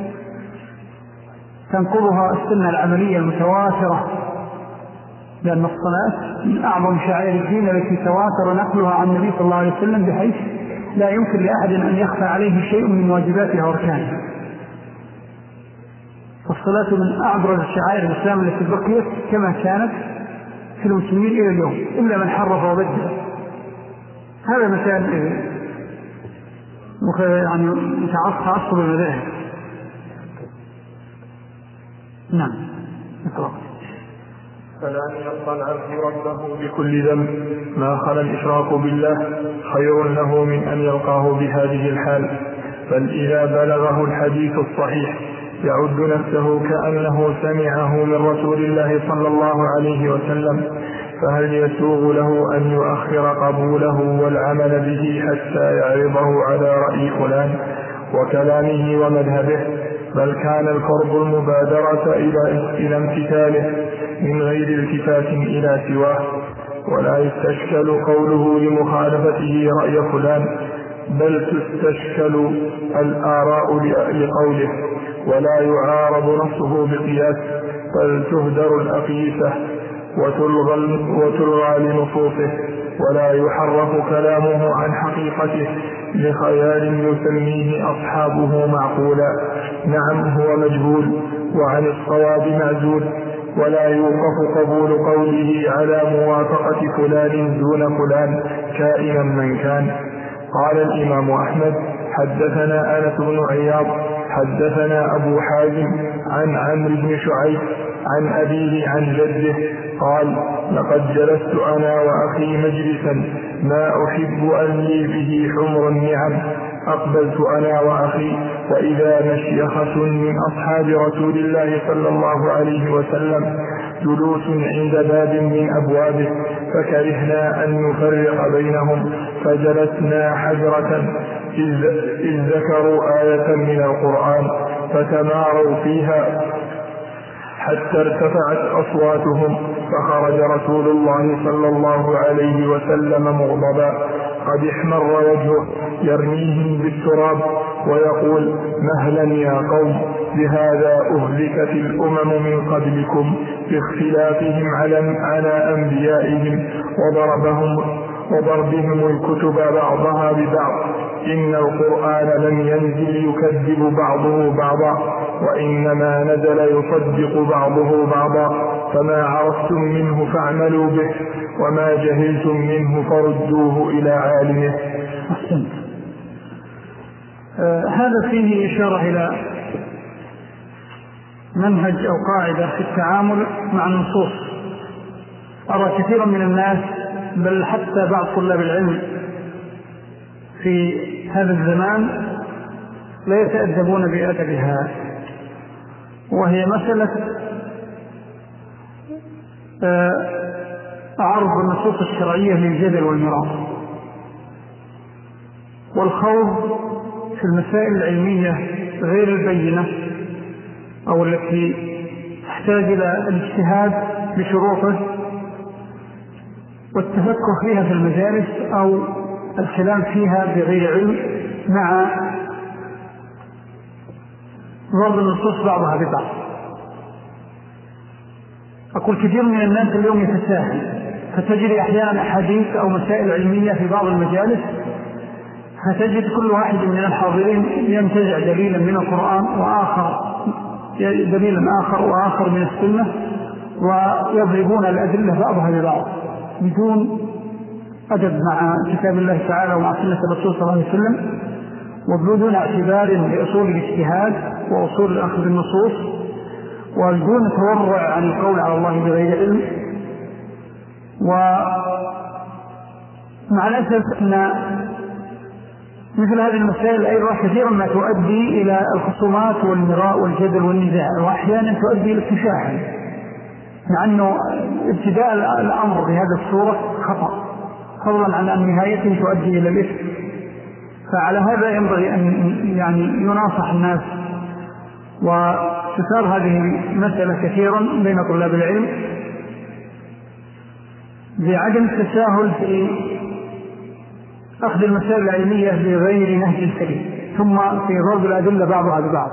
تنقضها السنة العملية المتواترة، لأن الصلاة من أعظم شعائر الدين التي تواتر نقلها عن النبي صلى الله عليه وسلم بحيث لا يمكن لأحد أن يخفى عليه شيء من واجباتها واركانها. فالصلاة من أعظم شعائر الإسلام التي بقيت كما كانت في المسلمين إلى اليوم إلا من حرف وبدل. هذا مثال يعني متعصب المذاهب. نعم اقرأ. فلأن يلقى العبد ربه بكل ذنب ما خلا الإشراك بالله خير له من أن يلقاه بهذه الحال. بل إذا بلغه الحديث الصحيح يعد نفسه كأنه سمعه من رسول الله صلى الله عليه وسلم فهل يسوغ له أن يؤخر قبوله والعمل به حتى يعرضه على رأي فلان وكلامه ومذهبه، بل كان القرب المبادرة إلى امتثاله من غير التفات إلى سواه، ولا يستشكل قوله لمخالفته رأي فلان، بل تستشكل الآراء لقوله، ولا يعارض نصه بقياس، بل تهدر الأقيسة وتلغى, وتلغى لنصوصه، ولا يحرف كلامه عن حقيقته لخيال يسميه أصحابه معقولا، نعم هو مجهول وعن الصواب معزول، ولا يوقف قبول قوله على موافقة فلان دون فلان كائنا من كان. قال الإمام أحمد: حدثنا أنس بن عياض حدثنا أبو حازم عن عمرو بن شعيب عن أبيه عن جده قال: لقد جلست أنا وأخي مجلسا ما أحب أن لي به حمر النعم، أقبلت أنا وأخي وإذا مشيخة من أصحاب رسول الله صلى الله عليه وسلم جلوس عند باب من أبوابه، فكرهنا أن نفرق بينهم فجلسنا حجرة إذ ذكروا آية من القرآن فتماروا فيها حتى ارتفعت أصواتهم، فخرج رسول الله صلى الله عليه وسلم مغضبا قد احمر وجهه يرميهم بالتراب ويقول: مهلا يا قوم، بهذا أهلكت الأمم من قبلكم باختلافهم على أنبيائهم وضربهم وضربهم الكتب بعضها ببعض، إن القرآن لم ينزل يكذب بعضه بعضا، وإنما نزل يصدق بعضه بعضا، فما عرفتم منه فاعملوا به، وما جهلتم منه فردوه إلى عالمه. أحسنت. آه هذا فيه إشارة إلى منهج أو قاعدة في التعامل مع النصوص. أرى كثيرا من الناس بل حتى بعض طلاب العلم في هذا الزمان لا يتأدبون بأدبها، وهي مسألة عرض النصوص الشرعية للجدل والمراء والخوض في المسائل العلمية غير البينة أو التي تحتاج إلى الاجتهاد بشروطه والتفكر فيها في المجالس أو الكلام فيها بغير علم مع ضرب النصوص بعضها ببعض. أقول كثير من الناس اليوم يتساهل، فتجد أحيانا أحاديث أو مسائل علمية في بعض المجالس، فتجد كل واحد من الحاضرين ينتزع دليلا من القرآن وآخر دليلا آخر وآخر من السنة، ويضربون الأدلة بعضها ببعض بدون أدب مع كتاب الله تعالى ومع سنة الرسول صلى الله عليه وسلم، وبدون اعتبار لأصول الاجتهاد وأصول الأخذ بالنصوص، وبدون تورع عن القول على الله بغير علم. ومع الأسف أن مثل هذه المسائل أيضا كثيرا ما تؤدي إلى الخصومات والمراء والجدل والنزاع، وأحيانا تؤدي إلى التشاحن، مع أنه ابتداء الأمر بهذا الصورة خطأ، فضلا عن أن نهايته تؤدي إلى الإثم. فعلى هذا ينبغي أن يعني يناصح الناس، وتثار هذه المسألة كثيرا بين طلاب العلم بعدم التساهل في أخذ المسائل العلمية بغير نهج سليم، ثم في ضرب الأدلة بعضها ببعض.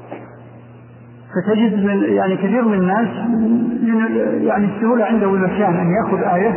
فتجد من يعني كثير من الناس يعني السهولة عنده والمكان أن يأخذ آية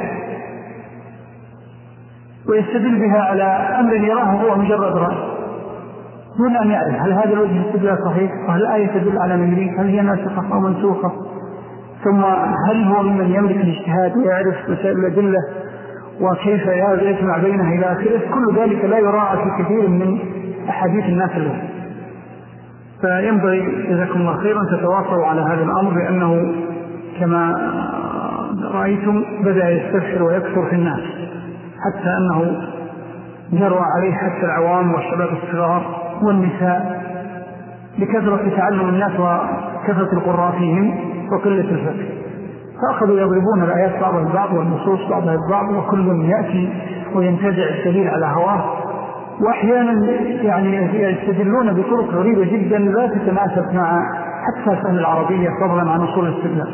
ويستدل بها على أمر يراه هو مجرد رأي دون أن يعرف هل هذا الوجه الاستدلال صحيح، وهل الآية تدل على من هل هي ناسخة أو منسوخة، ثم هل هو ممن يملك الاجتهاد ويعرف مسائل الأدلة وكيف يجمع بينها إلى آخره. كل ذلك لا يراعى في كثير من أحاديث الناس اليوم. فينبغي جزاكم الله خيرا تتواصلوا على هذا الأمر، لأنه كما رأيتم بدأ يستفشر ويكثر في الناس، حتى أنه جرى عليه حتى العوام والشباب الصغار والنساء لكثرة تعلم الناس وكثرة القراء فيهم وقلة الفقه. فأخذوا يضربون الآيات بعضها البعض والنصوص بعضها البعض، وكل يأتي وينتزع الدليل على هواه، وأحيانا يعني يستدلون بطرق غريبة جدا لا تتناسب مع حتى فهم العربية فضلا عن أصول الاستدلال.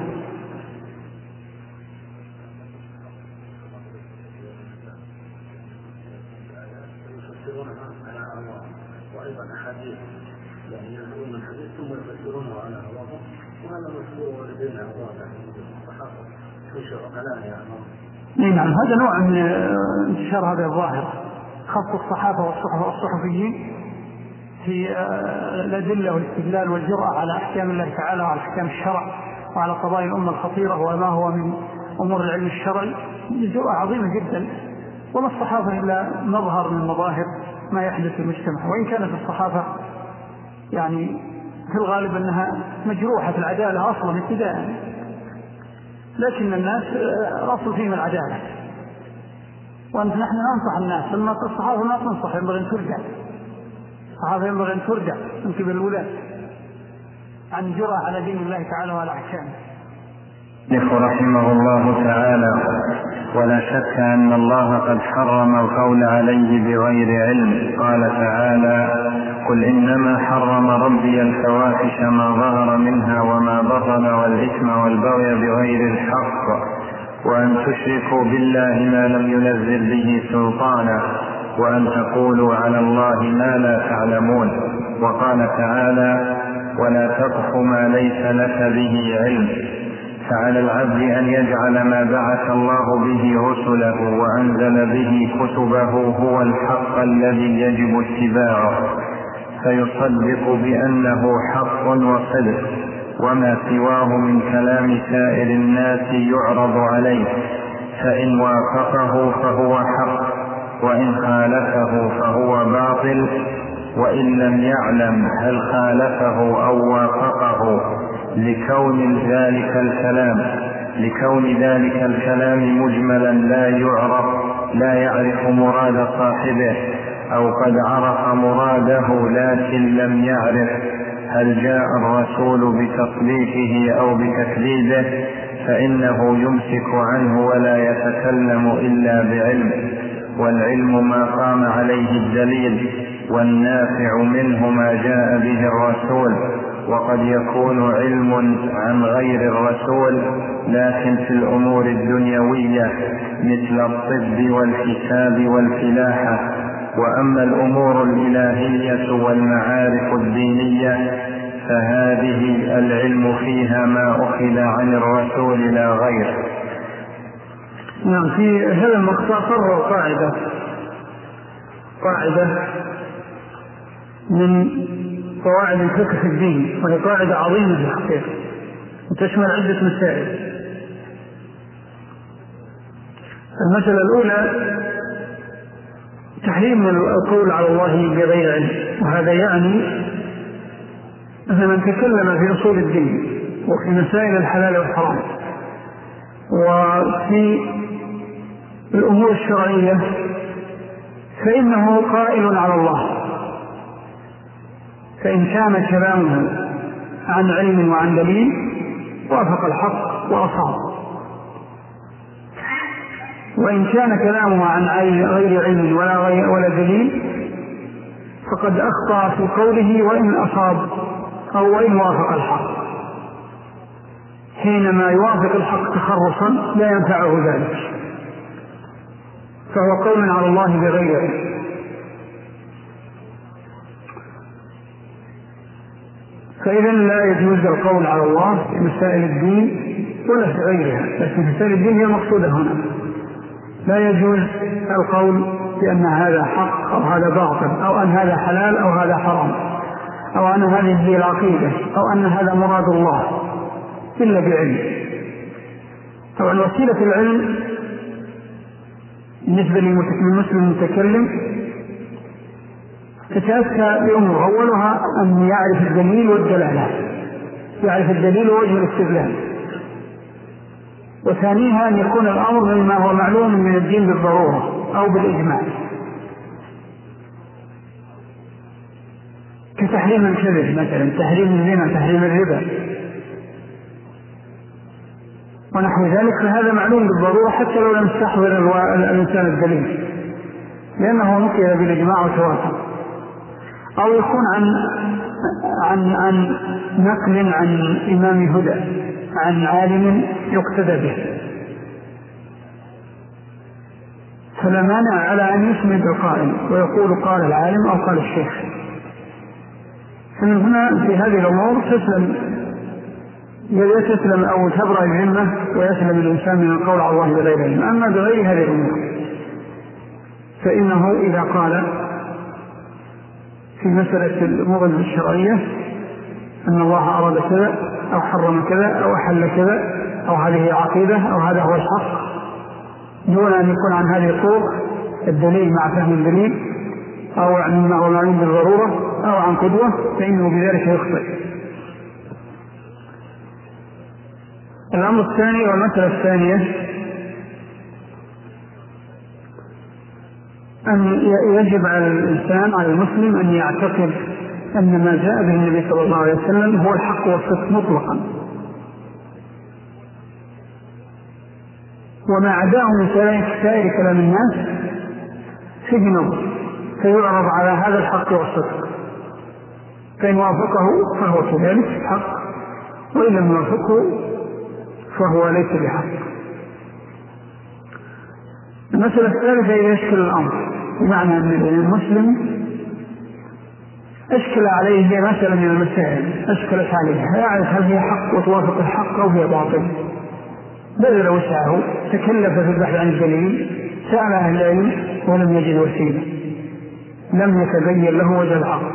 وأيضا أحاديث يعني ينقلون الحديث ثم يفسرونه على هواهم، وهذا مشهور لدينا واضح من الصحابة تنشر كلام يعني. نعم، هذا نوع من انتشار هذا الظاهر، خاصة الصحابة والصحفيين في الأدلة والاستدلال والجرأة على أحكام الله تعالى وعلى أحكام الشرع وعلى قضايا الأمة الخطيرة وما هو من أمور العلم الشرعي، جرأة عظيمة جدا. وما الصحافة إلا مظهر من مظاهر ما يحدث في المجتمع، وإن كانت الصحافة يعني في الغالب أنها مجروحة في العدالة أصلا ابتداء، لكن الناس أصل فيهم العدالة، ونحن ننصح الناس. لما الصحافة ما تنصح ينبغي أن ترجع، الصحافة ينبغي أن ترجع من قبل الولاة عن جرأة على دين الله تعالى وعلى أحكامه. رحمه الله تعالى: ولا شك أن الله قد حرم القول عليه بغير علم. قال تعالى: قل إنما حرم ربي الفواحش ما ظهر منها وما بطن والإثم والبغي بغير الحق وأن تشركوا بالله ما لم ينزل به سلطانا وأن تقولوا على الله ما لا تعلمون. وقال تعالى: ولا تقف ما ليس لك به علم. فعلى العبد أن يجعل ما بعث الله به رسله وأنزل به كتبه هو الحق الذي يجب اتباعه، فيصدق بأنه حق وصدق، وما سواه من كلام سائر الناس يعرض عليه، فإن وافقه فهو حق وإن خالفه فهو باطل، وإن لم يعلم هل خالفه أو وافقه لكون ذلك الكلام لكون ذلك الكلام مجملا لا يعرف لا يعرف مراد صاحبه، أو قد عرف مراده لكن لم يعرف هل جاء الرسول بتصديقه أو بتكذيبه، فإنه يمسك عنه ولا يتكلم إلا بعلم، والعلم ما قام عليه الدليل، والنافع منه ما جاء به الرسول. وقد يكون علم عن غير الرسول لكن في الأمور الدنيوية مثل الطب والحساب والفلاحة. وأما الأمور الإلهية والمعارف الدينية فهذه العلم فيها ما أخذ عن الرسول لا غير. نعم، في هذا المقطع قرر قاعدة قاعدة من قواعد الفقه في الدين، وهي قاعدة عظيمة في الحقيقة وتشمل عدة مسائل. المسألة الأولى تحريم القول على الله بغير علم، وهذا يعني أن من تكلم في أصول الدين وفي مسائل الحلال والحرام وفي الأمور الشرعية فإنه قائل على الله، فإن كان كلامه عن علم وعن دليل وافق الحق وأصاب، وإن كان كلامه عن غير علم ولا, ولا دليل فقد أخطأ في قوله وإن أصاب أو وإن وافق الحق. حينما يوافق الحق تخرصا لا ينفعه ذلك، فهو قول على الله بغير علم. فإذا لا يجوز القول على الله في مسائل الدين ولا في غيرها، لكن مسائل الدين هي مقصودة هنا. لا يجوز القول بأن هذا حق أو هذا باطل، أو أن هذا حلال أو هذا حرام، أو أن هذه هي العقيدة، أو أن هذا مراد الله، إلا بعلم. طبعا وسيلة العلم بالنسبة للمسلم المتكلم تتأتى بأمور، أولها أن يعرف الدليل والدلالة، يعرف الدليل ووجه الاستدلال، وثانيها أن يكون الأمر مما هو معلوم من الدين بالضرورة أو بالإجماع، كتحريم الكذب مثلا، تحريم الزنا، تحريم الربا، ونحو ذلك، فهذا معلوم بالضرورة حتى لو لم يستحضر الإنسان الدليل، لأنه نقل بالإجماع وتواتر، أو يكون عن عن عن نقل عن إمام هدى، عن عالم يقتدى به، فلا مانع على أن يسند القائل ويقول قال العالم أو قال الشيخ. فمن هنا في هذه الأمور تسلم يتسلم أو تبرأ الذمة ويسلم الإنسان من القول على الله بغير علم. أما بغير هذه الأمور فإنه إذا قال في مسألة الأمور الشرعية أن الله أراد كذا أو حرم كذا أو أحل كذا أو هذه عقيدة أو هذا هو الحق، دون أن يكون عن هذه الطرق الدليل مع فهم الدليل أو عن معلوم بالضرورة أو عن قدوة، فإنه بذلك يخطئ. الأمر الثاني والمسألة الثانية أن يجب على الإنسان على المسلم أن يعتقد أن ما جاء به النبي صلى الله عليه وسلم هو الحق والصدق مطلقا، وما عداه من سائر كلام الناس فيه نظر، فيعرض على هذا الحق والصدق، فإن وافقه فهو كذلك حق، وإن لم يوافقه فهو ليس بحق. المسألة الثالثة إذا أشكل الأمر، بمعنى أن المسلم أشكل عليه مسألة من المسائل أشكلت عليه، يعرف هل هي حق وتوافق الحق أو هي باطل، بذل وسعه، تكلف في البحث عن الدليل، سأل أهل العلم ولم يجد وسيلة، لم يتبين له وجه الحق،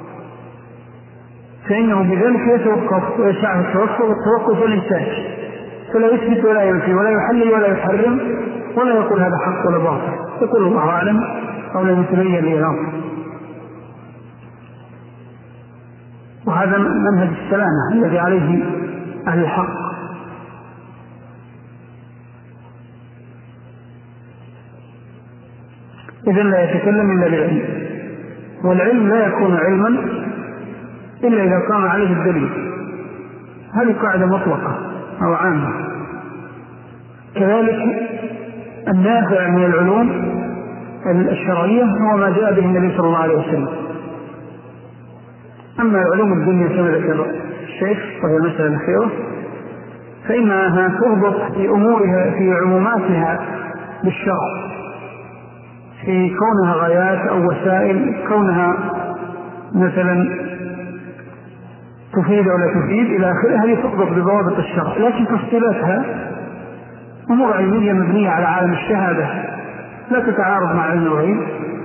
فإنه بذلك يتوقف ويسعه التوقف والتوقف والإنتاج، فلا يثبت ولا ينفي ولا يحلل ولا يحرم ولا يقول هذا حق ولا باطل، يقول الله أعلم أو لم يتبين لي الأمر. وهذا منهج السلامة الذي عليه أهل الحق. إذن لا يتكلم إلا بالعلم، والعلم لا يكون علما إلا إذا قام عليه الدليل، هذه قاعدة مطلقة أو عامة. كذلك النافع من العلوم الشرعية هو ما جاء به النبي صلى الله عليه وسلم. أما علوم الدنيا كما ذكر الشيخ وهي المسألة الأخيرة فإنها تربط في أمورها في عموماتها بالشرع، في كونها غايات أو وسائل، كونها مثلا تفيد أو لا تفيد إلى آخره، هذه تربط بضوابط الشرع. لكن تفصيلاتها أمور علمية مبنية على عالم الشهادة لا تتعارض مع علم الغيب،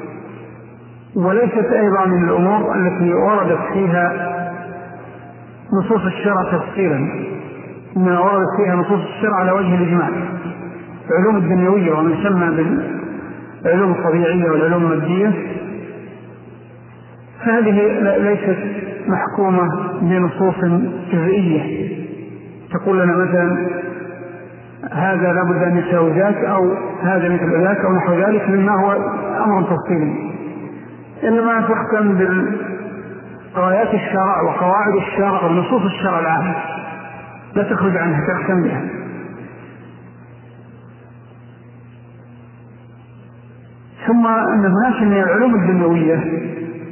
وليست أيضا من الأمور التي وردت فيها نصوص الشرع تفصيلا، إنما وردت فيها نصوص الشرع على وجه الإجمال. العلوم الدنيوية وما يسمى بالعلوم الطبيعية والعلوم المادية فهذه ليست محكومة بنصوص جزئية تقول لنا مثلا هذا لابد أن يساوي ذاك أو هذا مثل ذاك أو نحو ذلك، مما هو أمر تفصيلي، إنما تحكم بالغايات الشرع وقواعد الشرع ونصوص الشرع العام، لا تخرج عنها، تحكم بها. ثم أن هناك من العلوم الدنيوية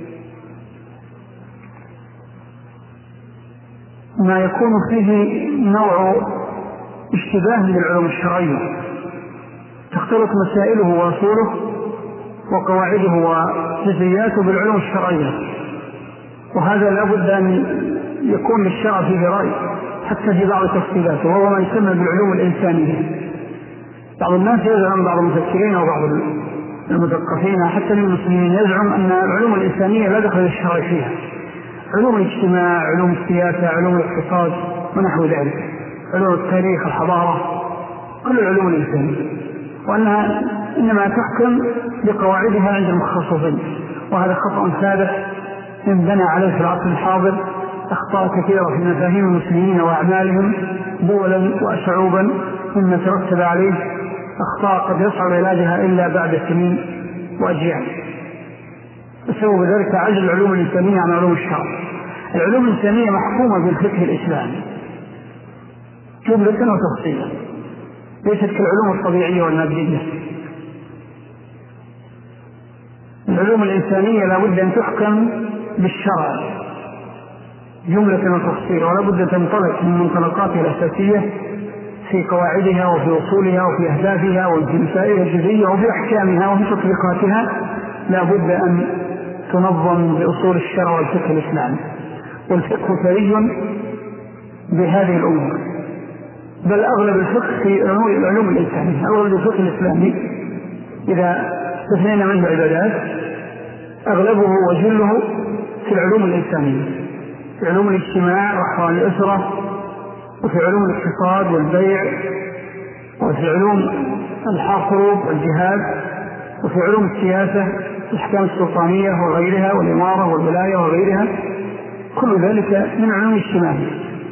ما يكون فيه نوع اشتباه بالعلوم الشرعية، تختلط مسائله وأصوله وقواعده وجزئياته بالعلوم الشرعية، وهذا لابد أن يكون للشرع فيه رأي حتى في بعض تفصيلاته، وهو ما يسمى بالعلوم الإنسانية. بعض الناس يزعم، بعض المفكرين وبعض المثقفين حتى من المسلمين يزعم أن العلوم الإنسانية لا دخل الشرع فيها، علوم الاجتماع، علوم السياسة، علوم الاقتصاد ونحو ذلك، علوم التاريخ، الحضارة، كل العلوم الإنسانية، وأنها إنما تحكم بقواعدها عند المخصصين. وهذا خطأ ثابت من بنى عليه في العصر الحاضر أخطاء كثيرة في مفاهيم المسلمين وأعمالهم دولا وشعوبا، مما ترتب عليه أخطاء قد يصعب علاجها إلا بعد سنين وأجيال، بسبب ذلك عجز العلوم الإنسانية عن علوم الشرع. العلوم الإنسانية محكومة بالفقه الإسلامي جملة وتفصيلا، ليست كالعلوم الطبيعية والمادية. العلوم الإنسانية لا بد أن تحكم بالشرع جملة وتفصيل، ولا بد أن تنطلق من منطلقاتها الأساسية في قواعدها وفي أصولها وفي أهدافها وفي مسائلها الجزئية وفي أحكامها وفي تطبيقاتها، لا بد أن تنظم بأصول الشرع والفقه الإسلامي. والفقه ثري بهذه الأمور، بل أغلب الفقه في العلوم الإنسانية، أغلب الفقه الإسلامي إذا استثنينا منه عبادات أغلبه وجله في العلوم الإنسانية، في علوم الاجتماع وأحوال الأسرة، وفي علوم الاقتصاد والبيع، وفي علوم الحروب والجهاد، وفي علوم السياسة الأحكام السلطانية وغيرها والإمارة والولاية وغيرها، كل ذلك من علوم اجتماعية.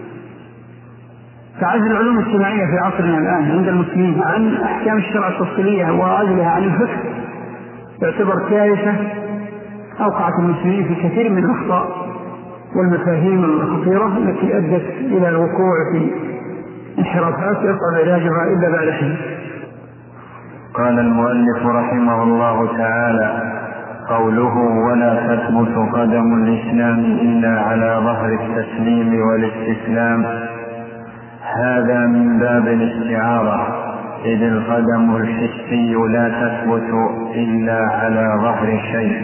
تعرف العلوم الاجتماعية في عصرنا الآن عند المسلمين عن أحكام الشرع التفصيلية وأجلها عن الفقه يعتبر كارثة أوقعت المسلمين في كثير من الأخطاء والمفاهيم الخطيرة التي أدت إلى الوقوع في انحرافات يصعب علاجها إلا بعد حين. قال المؤلف رحمه الله تعالى: قوله ولا تثبت قدم الإسلام إلا على ظهر التسليم والاستسلام، هذا من باب الاستعارة، إذ القدم الحسي لا تثبت إلا على ظهر شيء،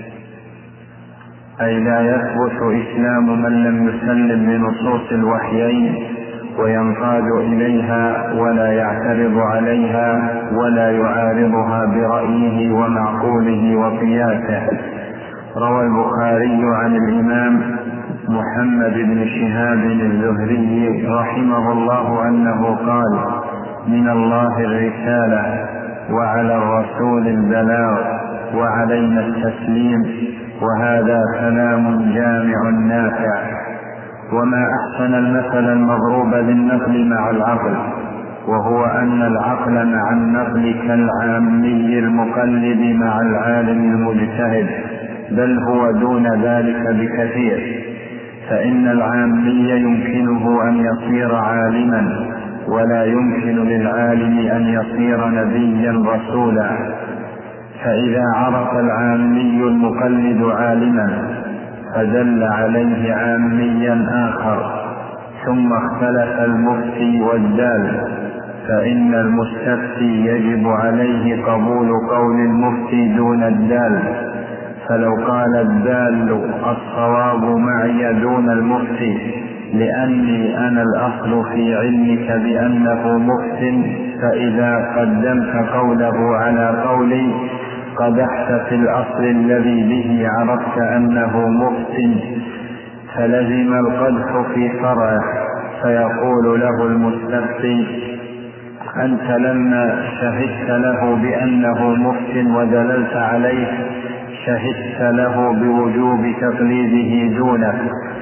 أي لا يثبت إسلام من لم يسلم لنصوص الوحيين وينقاد إليها ولا يعترض عليها ولا يعارضها برأيه ومعقوله وقياسه. روى البخاري عن الإمام محمد بن شهاب الزهري رحمه الله أنه قال: من الله الرسالة وعلى الرسول البلاغ وعلينا التسليم، وهذا كلام جامع نافع. وما أحسن المثل المضروب للنقل مع العقل، وهو أن العقل مع النقل كالعامي المقلد مع العالم المجتهد، بل هو دون ذلك بكثير، فإن العامي يمكنه أن يصير عالما، ولا يمكن للعالم أن يصير نبيا رسولا. فإذا عرف العامي المقلد عالما فدل عليه عاميا آخر، ثم اختلف المفتي والدال، فإن المستفتي يجب عليه قبول قول المفتي دون الدال، فلو قال الدال الصواب معي دون المفتي لأني أنا الأصل في علمك بأنه مفت، فإذا قدمت قوله على قولي قدحت في الأصل الذي به عرفت أنه مفت، فلزم القدح في فرعه، فيقول له المستفتي: أنت لما شهدت له بأنه مفت ودللت عليه شهدت له بوجوب تقليده دونك،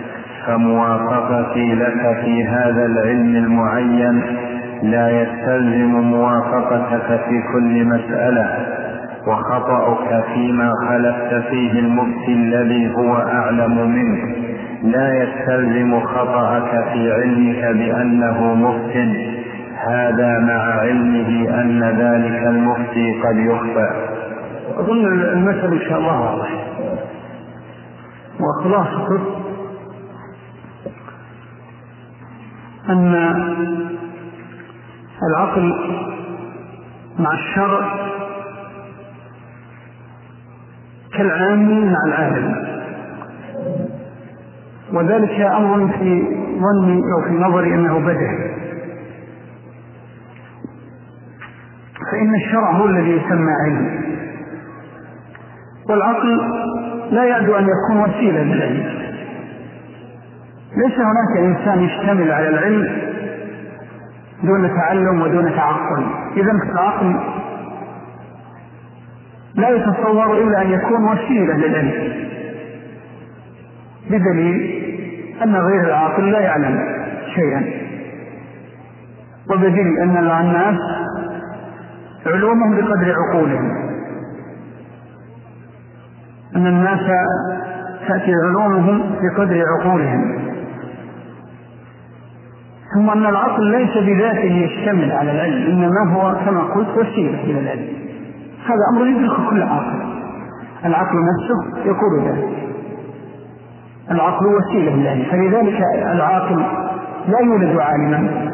فموافقتي لك في هذا العلم المعين لا يستلزم موافقتك في كل مسألة، وخطأك فيما خلفت فيه المفتي الذي هو أعلم منك لا يستلزم خطأك في علمك بأنه مفت، هذا مع علمه أن ذلك المفتي قد يخفى. أظن المثل إن شاء الله واضح، وخلاصته أن العقل مع الشرع كالعامي مع العالم، وذلك أمر في ظني أو في نظري أنه بديهي، فإن الشرع هو الذي يسمى علم، والعقل لا يعدو أن يكون وسيلة للعلم. ليس هناك إنسان يشتمل على العلم دون تعلم ودون تعقل، إذن العقل لا يتصور إلا أن يكون وسيلة للعلم، بدليل أن غير العاقل لا يعلم شيئا، وبدليل أن الناس علومهم بقدر عقولهم، أن الناس تأتي علومهم بقدر عقولهم، ثم أن العقل ليس بذاته يشتمل على العلم، إنما هو كما قلت وسيلة إلى العلم. هذا أمر يدرك كل عاقل، العقل نفسه يقول ذلك، العقل وسيلة للعلم. فلذلك العاقل لا يولد عالما،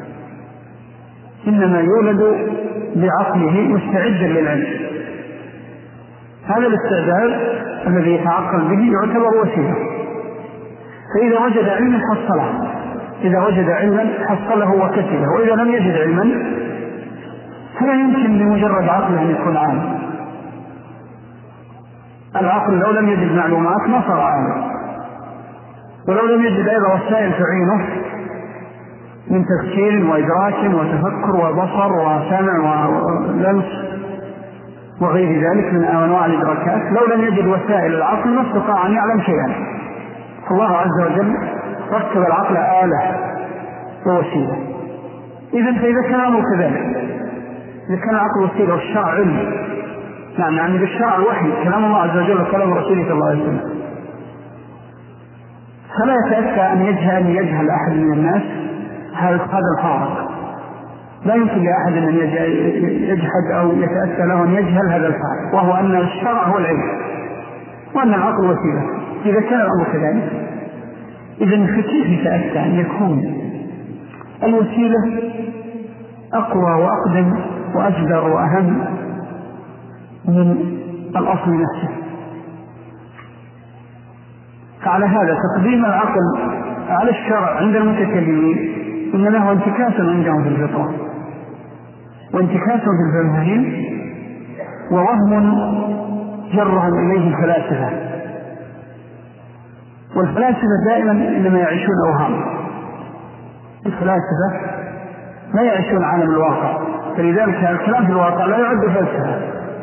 إنما يولد بعقله مستعدا للعلم. هذا الاستعداد الذي يتعقل به يعتبر وسيلة. فإذا وجد علما حصله، إذا وجد علما حصله وكسبه، وإذا لم يجد علما فلا يمكن بمجرد عقل أن يكون عالم. العقل لو لم يجد معلومات ما صار عالم، ولو لم يجد أيضا وسائل تعينه من تفكير وإدراك وتفكر وبصر وسمع ولمس وغير ذلك من أنواع الإدراكات، لو لم يجد وسائل العقل ما استطاع أن يعلم شيئا. الله عز وجل ركب العقل آلة ووسيلة. إذن فإذا كان الأمر كذلك، إذا كان العقل وسيلة والشرع علم، نعم يعني بالشرع الوحي كلام الله عز وجل وكلام رسوله صلى الله عليه وسلم، فلا يتأتى أن يجهل يجهل أحد من الناس هذا الفارق. لا يمكن لأحد أن يجحد أو يتأتى له أن يجهل هذا الفارق، وهو أن الشرع هو العلم وأن العقل وسيلة. إذا كان الأمر كذلك، إذن فكيف يتأتى أن يكون الوسيلة أقوى وأقدم وأجدر وأهم من الأصل نفسه؟ فعلى هذا تقديم العقل على الشرع عند المتكلمين إنما هو انتكاس عندهم في الفطرة وانتكاس في المفاهيم ووهم جرهم إليه الفلاسفة. والفلاسفة دائما إنما يعيشون أوهام، الفلاسفة لا يعيشون عالم الواقع، فلذلك الكلام في الواقع لا يعد فلسفة.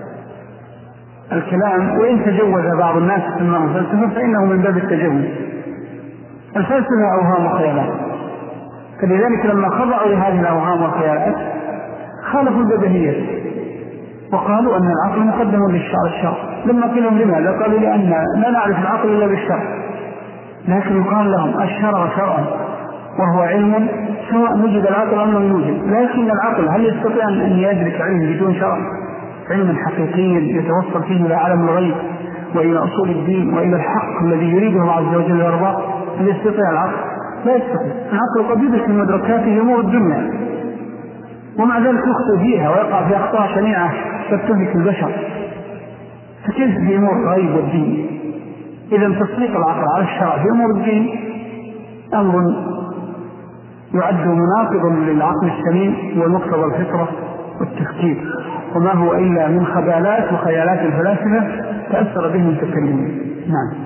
الكلام وإن تجوز بعض الناس اسمه فلسفة فإنه من باب التجوز. الفلسفة أوهام وخيالات، فلذلك لما خضعوا لهذه الأوهام والخيالات خالفوا البديهية وقالوا أن العقل مقدم للشرع الشرع. لما قيلوا لماذا؟ قالوا لأن لا نعرف العقل إلا بالشرع، لكن يقال لهم الشرع شرعا وهو علم سواء وجد العقل أم لم يوجد. لكن العقل هل يستطيع أن يدرك علم بدون شرع؟ علما حقيقيا يتوصل فيه إلى عالم الغيب وإلى أصول الدين وإلى الحق الذي يريده الله عز وجل ويرضاه، هل يستطيع العقل؟ لا يستطيع. العقل قد يدرك من مدركاته أمور الدنيا ومع ذلك يخطئ فيها ويقع في أخطاء شنيعة قد تهلك البشر، فكيف في أمور الغيب والدين؟ إذا تطبيق العقل على الشرع في أمور الدين أمر يعد مناقضا للعقل السليم ومقتضى الفطرة والتفكير، وما هو إلا من خبالات وخيالات الفلاسفة تأثر به المتكلمين. نعم.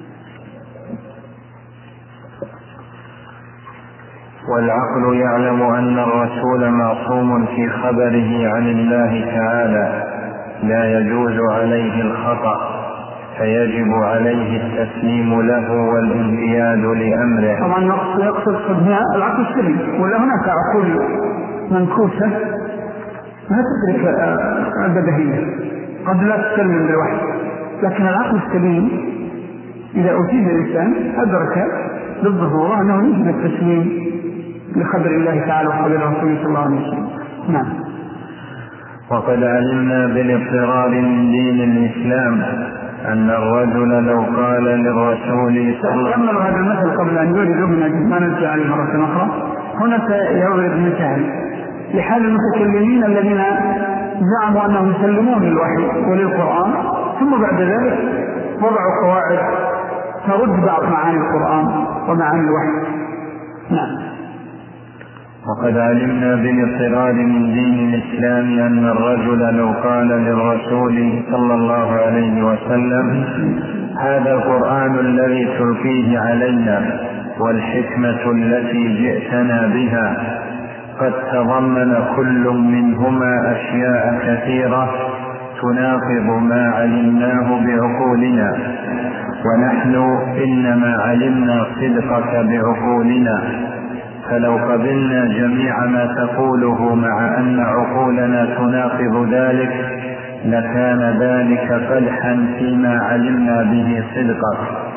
والعقل يعلم أن الرسول معصوم في خبره عن الله تعالى لا يجوز عليه الخطأ، فيجب عليه التسليم له والانقياد لأمره. طبعا يقصد هنا العقل السليم، ولا هناك عقول منكوسة ما تدرك البديهية قد لا تسلم بالوحي، لكن العقل السليم إذا أوتيه الإنسان أدرك بالظهور أنه يجب التسليم لخبر الله تعالى وخبر رسوله صلى الله عليه وسلم. نعم. وقد علمنا بالاضطرار من دين الإسلام أن الرجل لو قال للرسول صلى الله عليه وسلم. يعمل هذا المثل قبل أن يورد من ما نرجع عليه مرة أخرى. هنا سيورد مثال لحال المتكلمين الذين زعموا أنهم يسلمون للوحي وللقرآن ثم بعد ذلك وضعوا قواعد ترد بعض معاني القرآن ومعاني الوحي. نعم. وقد علمنا بالاضطرار من دين الإسلام أن الرجل لو قال للرسول صلى الله عليه وسلم هذا القرآن الذي تلقيه علينا والحكمة التي جئتنا بها قد تضمن كل منهما أشياء كثيرة تناقض ما علمناه بعقولنا، ونحن إنما علمنا صدقك بعقولنا، فلو قبلنا جميع ما تقوله مع أن عقولنا تناقض ذلك لكان ذلك فلحا فيما علمنا به صدقك،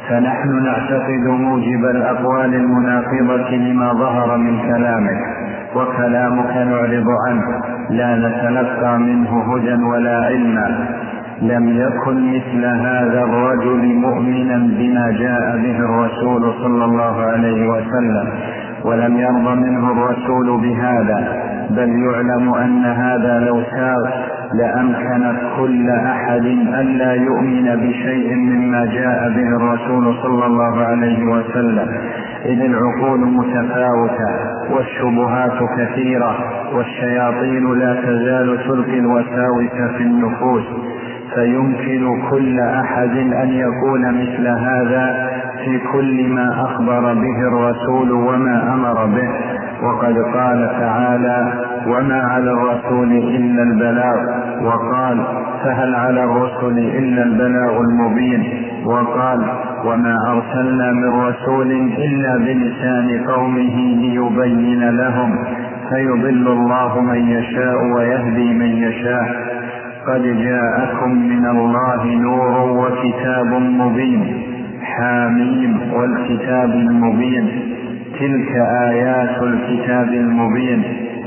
فنحن نعتقد موجب الأقوال المناقضة لما ظهر من كلامك، وكلامك نعرض عنه لا نتلقى منه هدى ولا علما. لم يكن مثل هذا الرجل مؤمنا بما جاء به الرسول صلى الله عليه وسلم، ولم يرضى منه الرسول بهذا، بل يعلم أن هذا لو سار لأمكن كل أحد أن لا يؤمن بشيء مما جاء به الرسول صلى الله عليه وسلم، إذ العقول متفاوتة والشبهات كثيرة، والشياطين لا تزال تلقي الوساوس في النفوس، فيمكن كل أحد أن يقول مثل هذا في كل ما أخبر به الرسول وما أمر به. وقد قال تعالى: وما على الرسول إلا البلاغ، وقال: فهل على الرسل إلا البلاغ المبين، وقال: وما أرسلنا من رسول إلا بلسان قومه ليبين لهم، فيضل الله من يشاء ويهدي من يشاء. قد جاءكم من الله نور وكتاب مبين، حاميم والكتاب المبين، تلك آيات الكتاب المبين.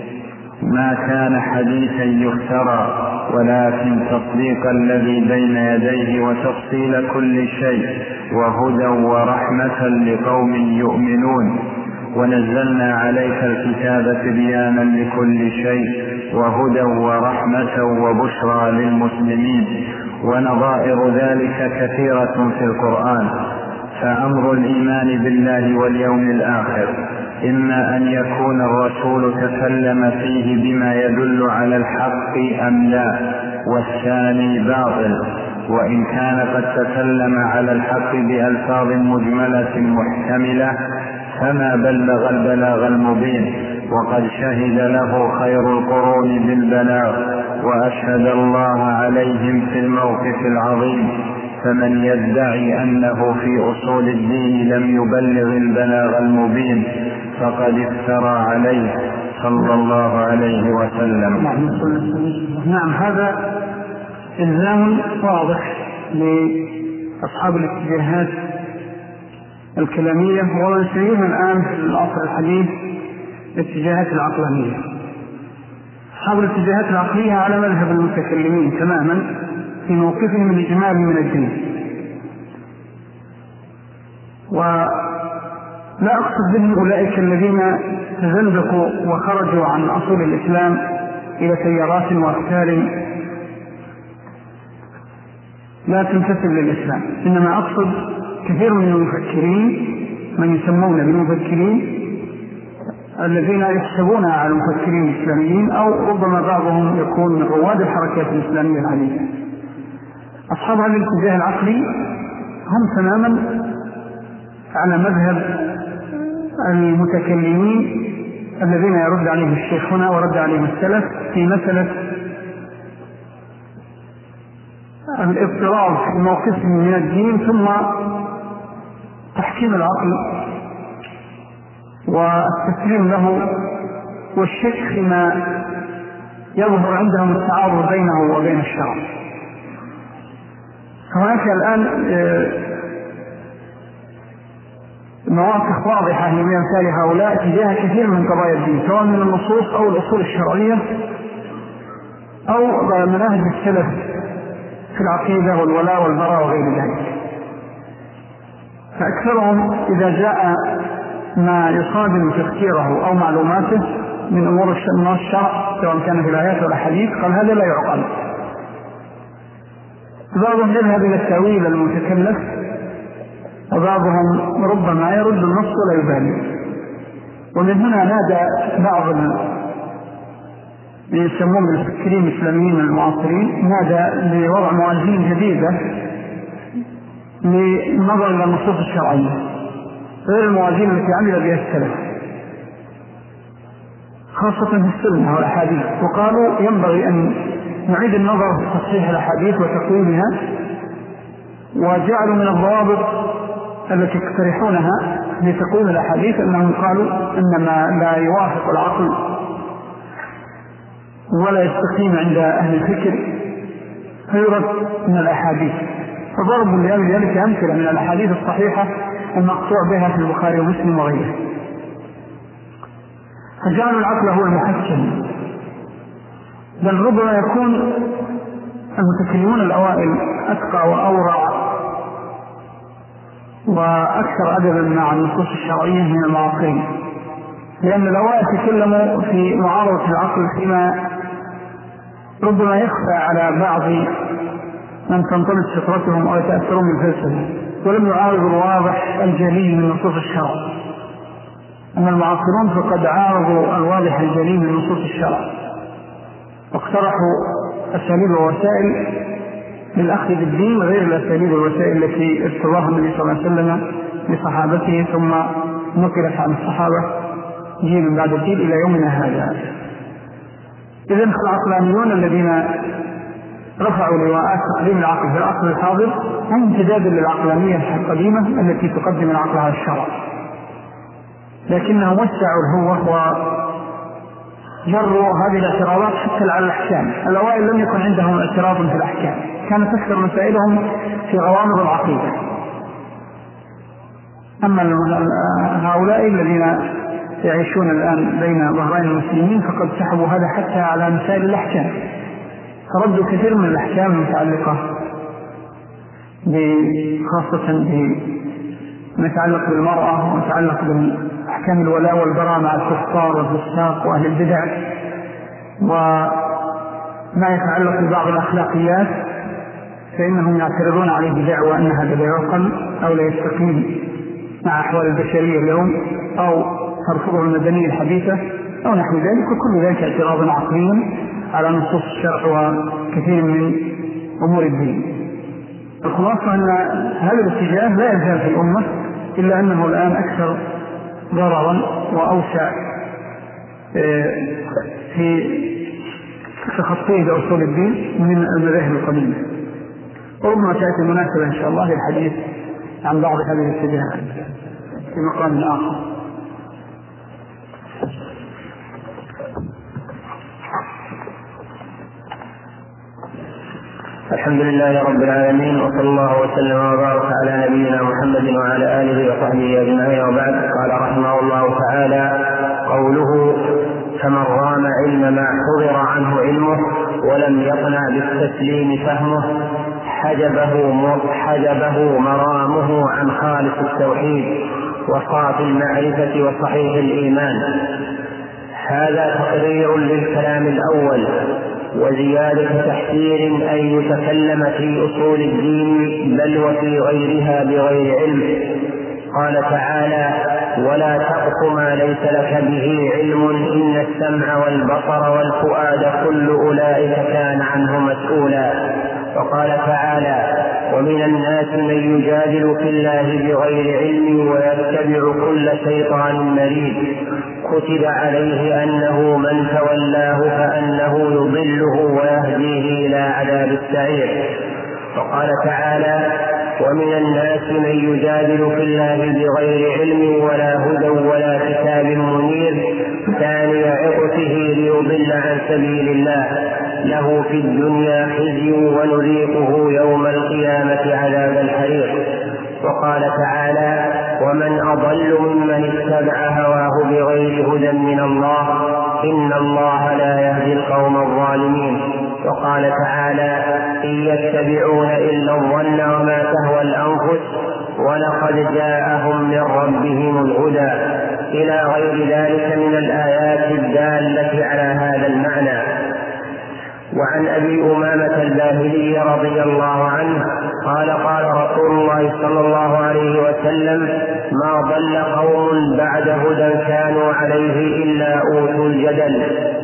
ما كان حديثا يفترى، ولكن تصديق الذي بين يديه وتفصيل كل شيء، وهدى ورحمة لقوم يؤمنون. ونزلنا عليك الكتاب تبيانا لكل شيء، وهدى ورحمة وبشرى للمسلمين. ونظائر ذلك كثيرة في القرآن. فأمر الإيمان بالله واليوم الآخر إما أن يكون الرسول تكلم فيه بما يدل على الحق أم لا، والثاني باطل، وإن كان قد تكلم على الحق بألفاظ مجملة محتملة فما بلغ البلاغ المبين، وقد شهد له خير القرون بالبلاغ، وأشهد الله عليهم في الموقف العظيم. فمن يدعي أنه في أصول الدين لم يبلغ البلاغ المبين فقد افترى عليه صلى الله عليه وسلم. نعم، هذا إلزام واضح لأصحاب الاتجاهات الكلامية، ونسميها الآن في العصر الحديث الاتجاهات العقلانية. أصحاب الاتجاهات العقلية على مذهب المتكلمين تماما في موقفهم الإجمالي من الدين. ولا أقصد بهم أولئك الذين تزندقوا وخرجوا عن أصول الإسلام إلى تيارات وأفكار لا تنتسب للإسلام، إنما أقصد كثير من المفكرين، من يسمون بالمفكرين الذين يحسبون على المفكرين الإسلاميين، أو ربما بعضهم يكون من رواد الحركات الإسلامية الحديثة. أصحاب هذا الاتجاه العقلي هم تماما على مذهب المتكلمين الذين يرد عليهم الشيخ هنا ورد عليهم السلف في مسألة الاضطراب في موقفهم من الدين، ثم تحكيم العقل والتسليم له، والشك فيما يظهر عندهم التعارض بينه وبين الشرع. هناك الآن مواقف واضحة من أمثال هؤلاء تجاه كثير من قضايا الدين، سواء من النصوص أو الأصول الشرعية أو مناهج السلف في العقيدة والولاء والبراء وغير ذلك. فأكثرهم إذا جاء ما يصادم تفكيره أو معلوماته من أمور الشرع سواء كان في الآيات ولا حديث قال هذا لا يعقل. بعضهم يذهب إلى التأويل المتكلف، وبعضهم ربما يرد النص ولا يبالي. ومن هنا نادى بعض من يسمون بالمفكرين الإسلاميين المعاصرين نادى لوضع موازين جديدة للنظر إلى النصوص الشرعية غير الموازين التي عمل بها السلف، خاصة في السنة والأحاديث. وقالوا ينبغي أن نعيد النظر في تصحيح الأحاديث وتقويمها، وجعلوا من الضوابط التي يقترحونها لتقويم الأحاديث أنهم قالوا أن ما لا يوافق العقل ولا يستقيم عند أهل الفكر فيرد من الأحاديث، فضرب لذلك أمثلة من الأحاديث الصحيحة المقطوع بها في البخاري ومسلم وغيره. فجعل العقل هو المحكم، بل ربما يكون المتكلمون الأوائل أتقى وأورع وأكثر أدبا مع النصوص الشرعية من المعاصرين، لأن الأوائل تكلموا في معارضة العقل فيما ربما يخفى على بعض من تنطلق فطرتهم أو يتأثرون بالفلسفة، ولم يعارضوا الواضح الجلي من نصوص الشرع. أما المعاصرون فقد عارضوا الواضح الجلي من نصوص الشرع، واقترحوا أساليب ووسائل للأخذ بالدين غير الأساليب والوسائل التي ارتضاها النبي صلى الله عليه وسلم لصحابته ثم نقلت عن الصحابة جيل بعد جيل إلى يومنا هذا. إذن العقلانيون الذين رفعوا لواءات تقديم العقل في العقل الحاضر هم امتداد للعقلانية القديمة التي تقدم العقل على الشرع، لكنهم وسعوا الهوة وجروا هذه الاعتراضات حتى على الأحكام. الأوائل لم يكن عندهم اعتراض في الأحكام، كانت أكثر مسائلهم في غوامض العقيدة. أما هؤلاء الذين يعيشون الآن بين ظهرين المسلمين فقد سحبوا هذا حتى على مسائل الأحكام، فردوا كثير من الأحكام المتعلقة خاصة بما يتعلق بالمرأة ويتعلق بالأحكام الولاء والبراء مع الكفار والفساق وأهل البدع، وما يتعلق ببعض الأخلاقيات فإنهم يعترضون عليه بدعوى أن هذا لا يعقل أو لا يستقيم مع أحوال البشرية اليوم أو ترفضه المدنية الحديثة أو نحو ذلك، وكل ذلك اعتراض عقلي على نصوص الشرع وكثير من أمور الدين. الخلاصة أن هذا الاتجاه لا يزال في الأمة، إلا أنه الآن أكثر ضررا وأوسع في تخطيه لأصول الدين من المذاهب القديمة. وربما تأتي مناسبة إن شاء الله للحديث عن بعض هذه الاتجاهات في مقام آخر. الحمد لله رب العالمين، وصلى الله وسلم وبارك على نبينا محمد وعلى آله وصحبه أجمعين، وبعد. قال رحمه الله تعالى: قوله: فمن رام علم ما حضر عنه علمه ولم يقنع بالتسليم فهمه حجبه, حجبه مرامه عن خالص التوحيد وصافي المعرفة وصحيح الإيمان. هذا تقرير للكلام الأول وزيادة تحذير أن يتكلم في أصول الدين بل وفي غيرها بغير علم. قال تعالى: ولا تقف ما ليس لك به علم إن السمع والبصر والفؤاد كل أولئك كان عنه مسؤولا. وقال تعالى: ومن الناس من يجادل في الله بغير علم ويتبع كل شيطان مريد كتب عليه أنه من تولاه فأنه يضله ويهديه إلى عذاب السعير. وقال تعالى: ومن الناس من يجادل في الله بغير علم ولا هدى ولا كتاب منير ثاني عطفه ليضل عن سبيل الله له في الدنيا خزي ونذيقه يوم القيامة عذاب الحريق. وقال تعالى: ومن أضل ممن اتبع هواه بغير هدى من الله إن الله لا يهدي القوم الظالمين. وقال تعالى: إن يتبعون إلا الظن وما تهوى الأنفس ولقد جاءهم من ربهم الهدى إلى غير ذلك من الآيات الدالة على هذا المعنى. وعن أبي أمامة الباهلي رضي الله عنه قال: قال رسول الله صلى الله عليه وسلم: ما ضل قوم بعد هدى كانوا عليه إلا أوتوا الجدل.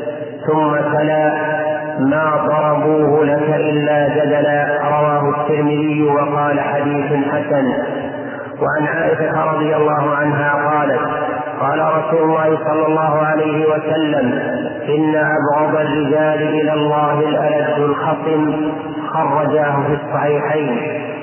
ثم تلا: ما ضربوه لك إلا جدلا. رواه الترمذي وقال: حديث حسن. وعن عائشة رضي الله عنها قالت: قال رسول الله صلى الله عليه وسلم: إن أبغض الرجال إلى الله الألد الخصم. خرجاه في الصحيحين.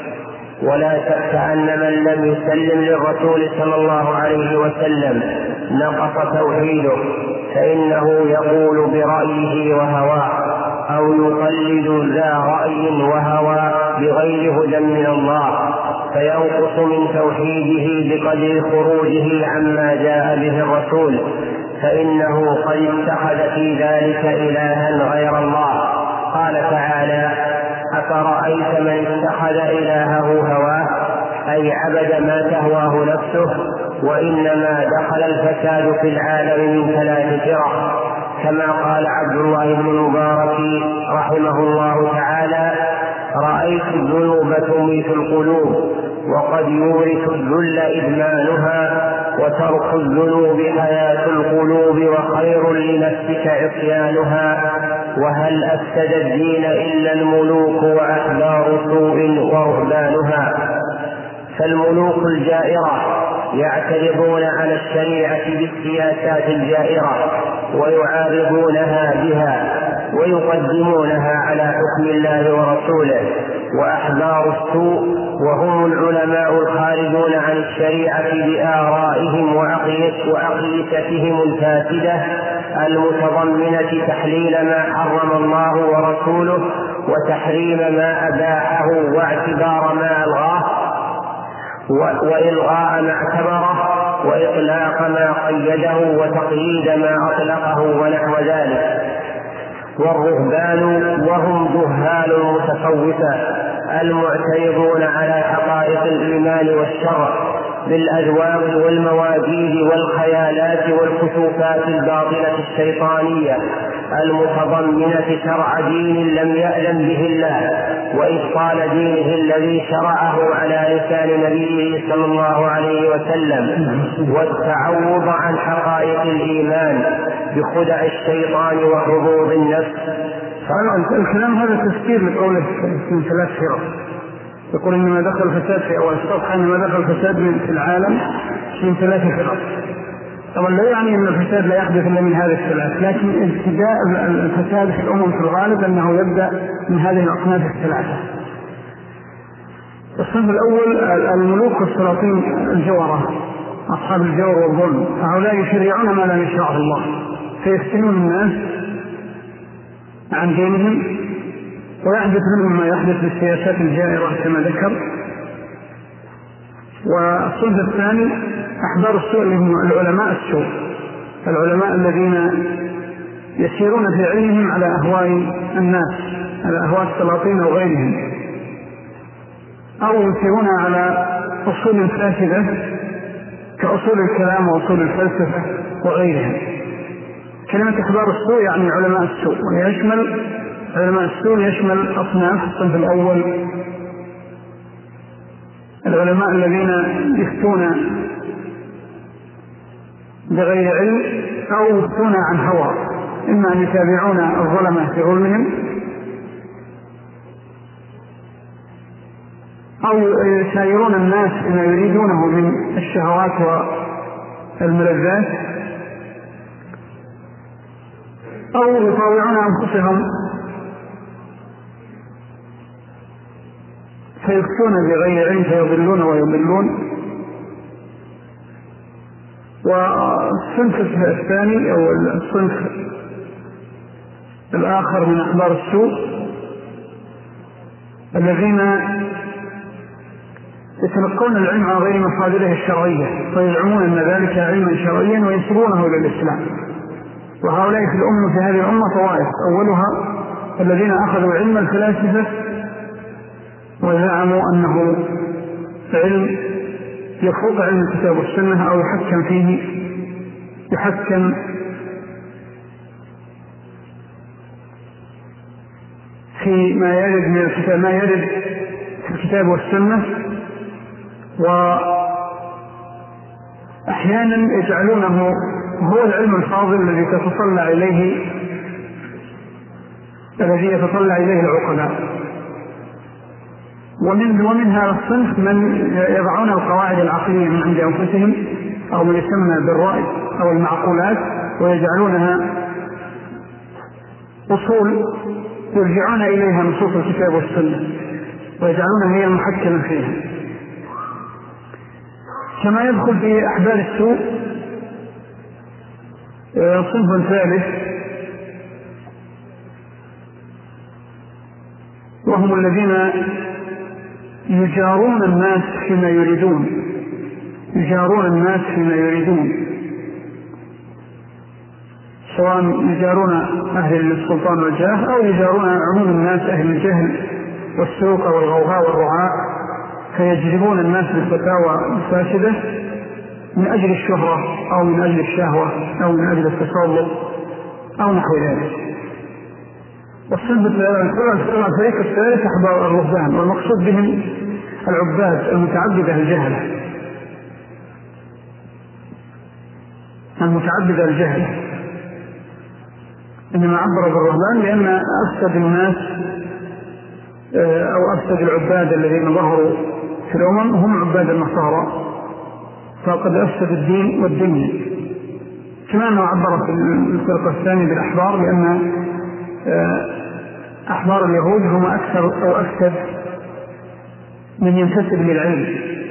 ولا شك أن من لم يسلم للرسول صلى الله عليه وسلم نقص توحيده، فإنه يقول برأيه وهواه أو يقلد ذا رأي وهوى بغير هدى من الله، فينقص من توحيده بقدر خروجه عما جاء به الرسول، فإنه قد اتخذ في ذلك إلها غير الله. قال تعالى: أفرأيت من اتخذ إلهه هواه، أي عبد ما تهواه نفسه. وإنما دخل الفساد في العالم من ثلاث فرق، كما قال عبد الله بن المبارك رحمه الله تعالى: رأيت الذنوب تميت القلوب، وقد يورث الذل إدمانها، وترك الذنوب حياة القلوب، وخير لنفسك عصيانها. وهل أفسد الدين إلا الملوك وأحبار سوء ورهبانها. فالملوك الجائرة يعترضون على الشريعة بالسياسات الجائرة ويعارضونها بها ويقدمونها على حكم الله ورسوله. وأحبار السوء وهم العلماء الخارجون عن الشريعة بآرائهم وعقيدتهم الفاسدة المتضمنة تحليل ما حرم الله ورسوله، وتحريم ما أباحه، واعتبار ما ألغاه، وإلغاء ما اعتبره، وإطلاق ما قيده، وتقييد ما أطلقه، ونحو ذلك. والرهبان وهم جهال المتصوفة المعترضون على حقائق الإيمان والشرع بالأذواق والمواجيد والخيالات والكشوفات الباطلة الشيطانية المتضمنة شرع دين لم يأذن به الله، وإبطال دينه الذي شرعه على لسان نبيه صلى الله عليه وسلم، والتعوض عن حقائق الإيمان بخدع الشيطان وحظوظ النفس. الكلام هذا تفسير لقوله من ثلاث فرق، يقول إنما دخل الفساد في أول الصفحة إنما دخل الفساد في العالم من ثلاث فرق. طبعا لا يعني أن الفساد لا يحدث إلا من هذه الثلاث، لكن ابتداء الفساد في الأمم في الغالب أنه يبدأ من هذه الأصناف الثلاثة. الصنف الأول الملوك والسلاطين الجورة، أصحاب الجور والظلم، هؤلاء يشرعون ما لم يشرعه الله، فيفتنون الناس عن دينهم، ويحدث منهم ما يحدث بالسياسات الجائرة كما ذكر. والصنف الثاني أحبار السوء اللي هم العلماء السوء، العلماء الذين يسيرون في علمهم على أهواء الناس، على أهواء السلاطين أو غيرهم، أو يسيرون على أصول فاسدة كأصول الكلام وأصول الفلسفة وغيرها. كلمة أحبار السوء يعني علماء السوء، ويشمل علماء السوء يشمل أصناف. الصنف الأول العلماء الذين يفتون بغير علم أو يفتون عن هوى، إما أن يتابعون الظلمة في علمهم أو يسايرون الناس بما يريدونه من الشهوات والملذات، أو يطاوعون أنفسهم فيفتون بغير علم فيضلون ويضلون. والصنف الثاني أو الصنف الآخر من أحبار السوء الذين يتلقون العلم عن غير مصادره الشرعية فيزعمون أن ذلك علما شرعيا وينسبونه إلى الإسلام. وهؤلاء في الأمة في هذه الأمة طوائف، أولها الذين أخذوا علم الفلاسفة وزعموا أنه علم يفوق علم الكتاب والسنة أو يحكم فيه يحكم في ما يرد من الكتاب ما يرد في الكتاب والسنة، وأحيانا يجعلونه هو العلم الفاضل الذي تتطلع إليه الذي يتطلع إليه العقلاء. ومن ومن هذا الصنف من يضعون القواعد العقلية من عند أنفسهم أو ما يسمى بالرأي أو المعقولات ويجعلونها أصول يرجعون إليها نصوص الكتاب والسنة ويجعلونها هي المحكمة فيها. كما يدخل في أحبار السوء صنف ثالث وهم الذين يجارون الناس فيما يريدون يجارون الناس فيما يريدون سواء يجارون أهل السلطان والجاه أو يجارون عموم الناس أهل الجهل والسوق والغوغاء والرعاء، فيجذبون الناس بالفتاوى الفاسدة من أجل الشهرة أو من أجل الشهوة أو من أجل التسلط أو نحو ذلك. والصلب الفريق الثالث أحبار الرهبان، والمقصود بهم العباد المتعبدة الجهلة المتعبدة الجهلة إنما عبر بالرهبان لأن أفسد الناس أو أفسد العباد الذين ظهروا في الأمم هم عباد النصارى، فقد أفسد الدين والدنيا. كما أنه عبر في الفرقة الثانية بالأحبار لأن أحبار اليهود هم أكثر أو أفسد من ينتسب للعلم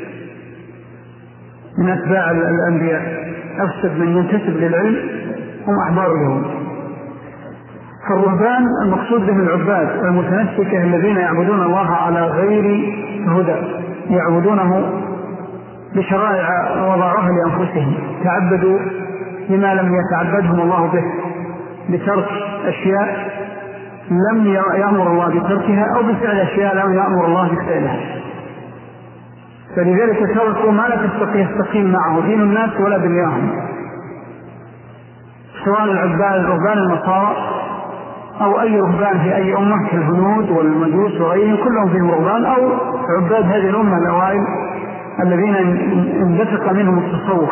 من أتباع الأنبياء، أفسد من ينتسب للعلم هم أحبار اليهود. فالرهبان المقصود بهم العباد المتنسكة الذين يعبدون الله على غير هدى، يعبدونه بشرائع وضعوها لأنفسهم، تعبدوا لما لم يتعبدهم الله به، بترك أشياء لم يأمر الله بتركها أو بفعل أشياء لم يأمر الله بفعلها، فلذلك تركوا ما لا تستطيع يستقيم معه دين الناس ولا دنياهم، سواء العباد الرهبان النصارى أو أي رهبان في أي أمة كالهنود والمجوس وغيرهم كلهم فيهم رهبان، أو عباد هذه الأمة الأوائل الذين اندفق منهم التصوف،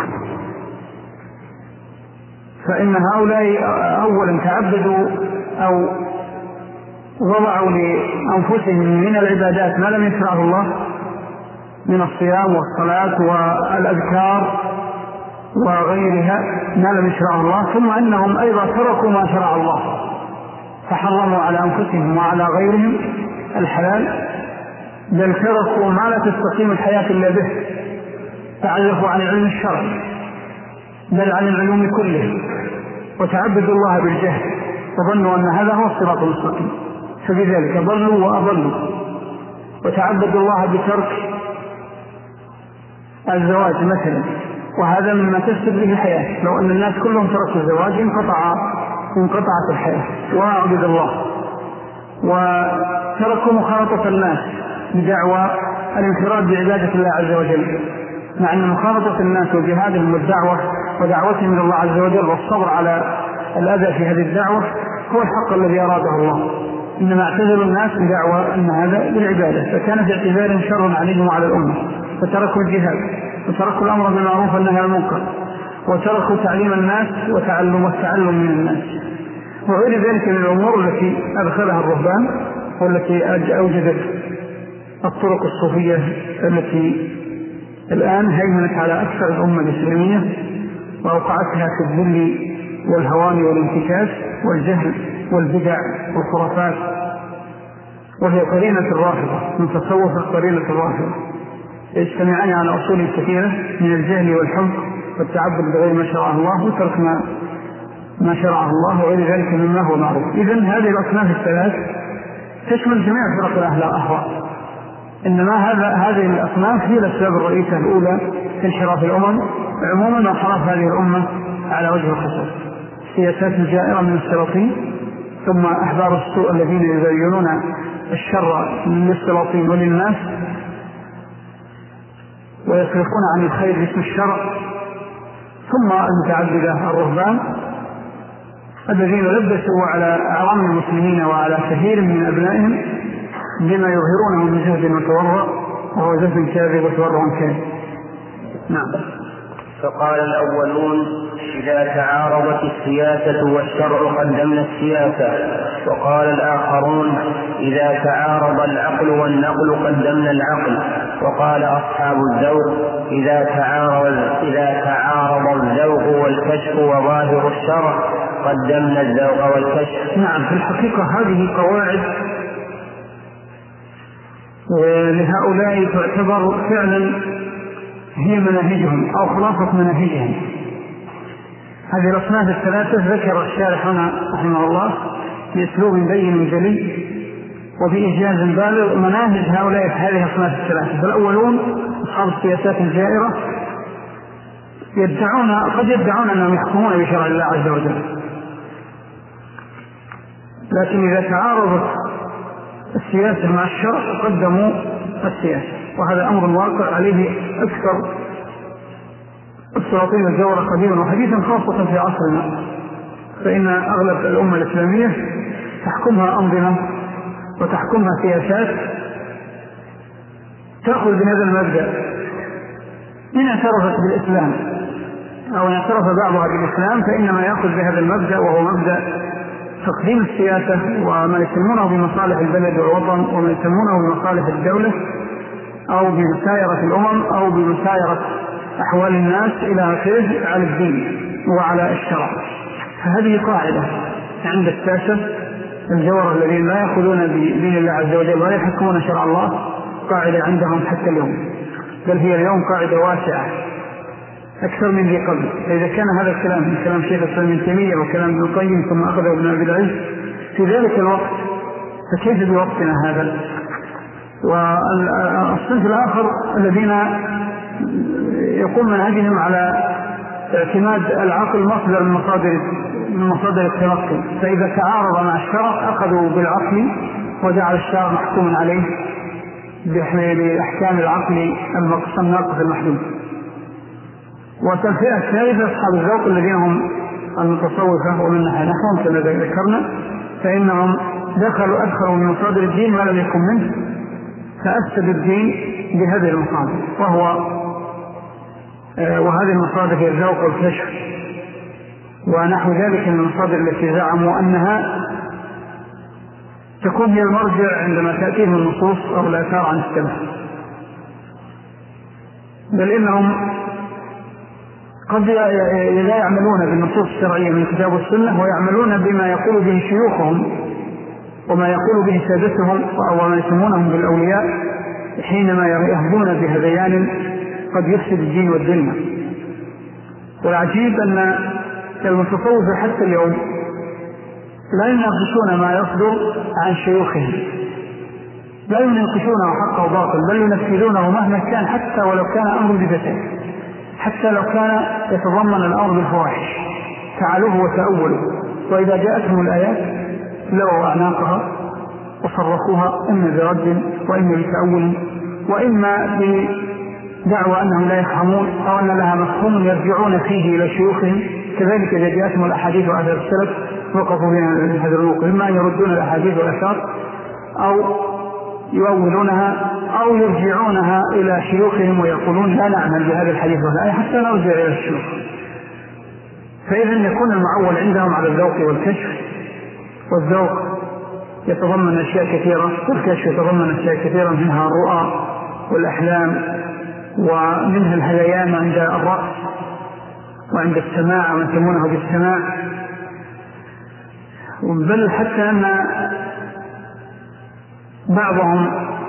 فإن هؤلاء أولا تعبدوا أو وضعوا لأنفسهم من العبادات ما لم يشرعه الله من الصيام والصلاة والأذكار وغيرها ما لم يشرعه الله، ثم أنهم أيضا تركوا ما شرع الله فحرموا على أنفسهم وعلى غيرهم الحلال، بل تركوا ما لا تستقيم الحياة إلا به، تعرفوا عن العلم الشرعي بل عن العلوم كله، وتعبدوا الله بالجهل وظنوا أن هذا هو الصراط المستقيم، فبذلك ضلوا وأضلوا. وتعبدوا الله بترك الزواج مثلا، وهذا مما تفسد به الحياة، لو أن الناس كلهم تركوا الزواج انقطع انقطعت الحياة وعبد الله. وتركوا مخالطة الناس بدعوى الانفراد بعبادة الله عز وجل، مع أن مخالطة الناس وجهادهم والدعوة ودعوتهم إلى الله عز وجل والصبر على الأذى في هذه الدعوة هو الحق الذي أراده الله، إنما اعتذروا الناس بدعوى أن هذا بالعبادة، فكان في اعتبار شر عليهم وعلى الأمة، فتركوا الجهاد وتركوا الأمر بالمعروف والنهي عن المنكر، وتركوا تعليم الناس وتعلم والتعلم من الناس، وغير ذلك من الأمور التي أدخلها الرهبان والتي أوجدت الطرق الصوفية التي الآن هيمنت على أكثر الأمة الإسلامية وأوقعتها في الذل والهوان والانتكاس والجهل والبدع والخرافات، وهي قرينة الرافضة من تصوف قرينة الرافضة، يجتمعان على أصول كثيرة من الجهل والحب والتعبد بغير ما شرعه الله وترك ما ما شرعه الله وغير ذلك مما هو معروف. إذن هذه الأصناف الثلاث تشمل جميع فرق الأهواء، إنما هذا هذه الأصناف هي الأسباب الرئيسة الأولى في انحراف الأمم عموما وانحراف هذه الأمة على وجه الخصوص. سياسات الجائرة من السلاطين، ثم أحبار السوء الذين يزينون الشر للسلاطين وللناس ويصرفون عن الخير باسم الشرع، ثم المتعبدة الرهبان الذين لبسوا على أعوام المسلمين وعلى كثير من أبنائهم بما يظهرونه من جهد وتورع، وهو جهد كاذب وتورع كاذب. نعم. فقال الأولون: إذا تعارضت السياسة والشرع قدمنا السياسة. وقال الآخرون: إذا تعارض العقل والنقل قدمنا العقل. وقال أصحاب الذوق: إذا تعارض إذا تعارض الذوق والكشف وظاهر الشرع قدمنا الذوق والكشف. نعم، في الحقيقة هذه قواعد ولهؤلاء تعتبر فعلا هي مناهجهم أو خلاصة مناهجهم. هذه الأصناف الثلاثة ذكر الشارح هنا رحمه الله بأسلوب بين جلي وبإيجاز بالغ مناهج هؤلاء في هذه الأصناف الثلاثة. فالأولون أصحاب السياسات الجائرة يدعون قد يدعون أنهم يحكمون بشرع الله عز وجل، لكن إذا تعارضت السياسة مع الشرع قدموا السياسة، وهذا أمر واقع عليه أكثر السلاطين الجورة قديما وحديثا، خاصة في عصرنا، فإن أغلب الأمة الإسلامية تحكمها أنظمة وتحكمها سياسات تأخذ بهذا المبدأ. إن اعترفت بالإسلام أو اعترف بعضها بالإسلام فإنما يأخذ بهذا المبدأ، وهو مبدأ تقديم السياسة وما يسمونه بمصالح البلد والوطن وما يسمونه بمصالح الدولة أو بمسايرة الأمم أو بمسايرة أحوال الناس إلى آخره على الدين وعلى الشرع. فهذه قاعدة عند الساسة الجورة الذين لا يأخذون بدين الله عز وجل ولا يحكمون شرع الله، قاعدة عندهم حتى اليوم، بل هي اليوم قاعدة واسعة أكثر من ذي قبل. فإذا كان هذا الكلام من كلام شيخ الإسلام ابن تيمية وكلام ابن القيم ثم أخذه ابن أبي العز في ذلك الوقت، فكيف بوقتنا هذا؟ والصنف الآخر الذين يقوم منهجهم على اعتماد العقل مصدر من مصادر من مصادر التلقي، فإذا تعارض مع الشرع أخذوا بالعقل وجعل الشرع محكوم عليه بأحكام العقل الناقص المحدود. والفئة الثالثة أصحاب الذوق الذين هم المتصوفة ومن نحوهم كما ذكرنا، فإنهم دخلوا أدخلوا من مصادر الدين ما لم يكن منه، فأفسدوا الدين بهذه المصادر، وهو آه وهذه المصادر هي الذوق والكشف ونحو ذلك من المصادر التي زعموا أنها تكون هي المرجع عندما تأتيهم النصوص أو الآثار عن السلف، بل إنهم قد لا يعملون بالنصوص الشرعية من الكتاب والسنة ويعملون بما يقول به شيوخهم وما يقول به سادتهم أو ما يسمونهم بالأولياء حينما يهبون بهذيان قد يفسد الدين والدنيا. والعجيب أن المتصوفة حتى اليوم لا يناقشون ما يصدر عن شيوخهم، لا يناقشونه حق وباطل، بل ينفذونه مهما كان، حتى ولو كان أمر بفساد، حتى لو كان يتضمن الأمر بالفواحش فعلوه وتأولوا. وإذا جاءتهم الآيات لووا أعناقها وصرفوها إما برد وإما بتأول وإما بدعوى أنهم لا يفهمون أو أن لها مفهوم يرجعون فيه إلى شيوخهم. كذلك إذا جاءتهم الأحاديث وأثر السلف وقفوا بين هذا الوقوف، إما أن يردون الأحاديث والأثار أو يؤولونها أو يرجعونها إلى شيوخهم ويقولون لا نعمل بهذا الحديث والآية حتى نرجع إلى الشيوخ. فإذا يكون المعول عندهم على الذوق والكشف، والذوق يتضمن أشياء كثيرة والكشف يتضمن أشياء كثيرة، منها الرؤى والأحلام ومنها الهذيان عند الرأس وعند السماع ما يسمونه بالسماع، بل حتى أن بعضهم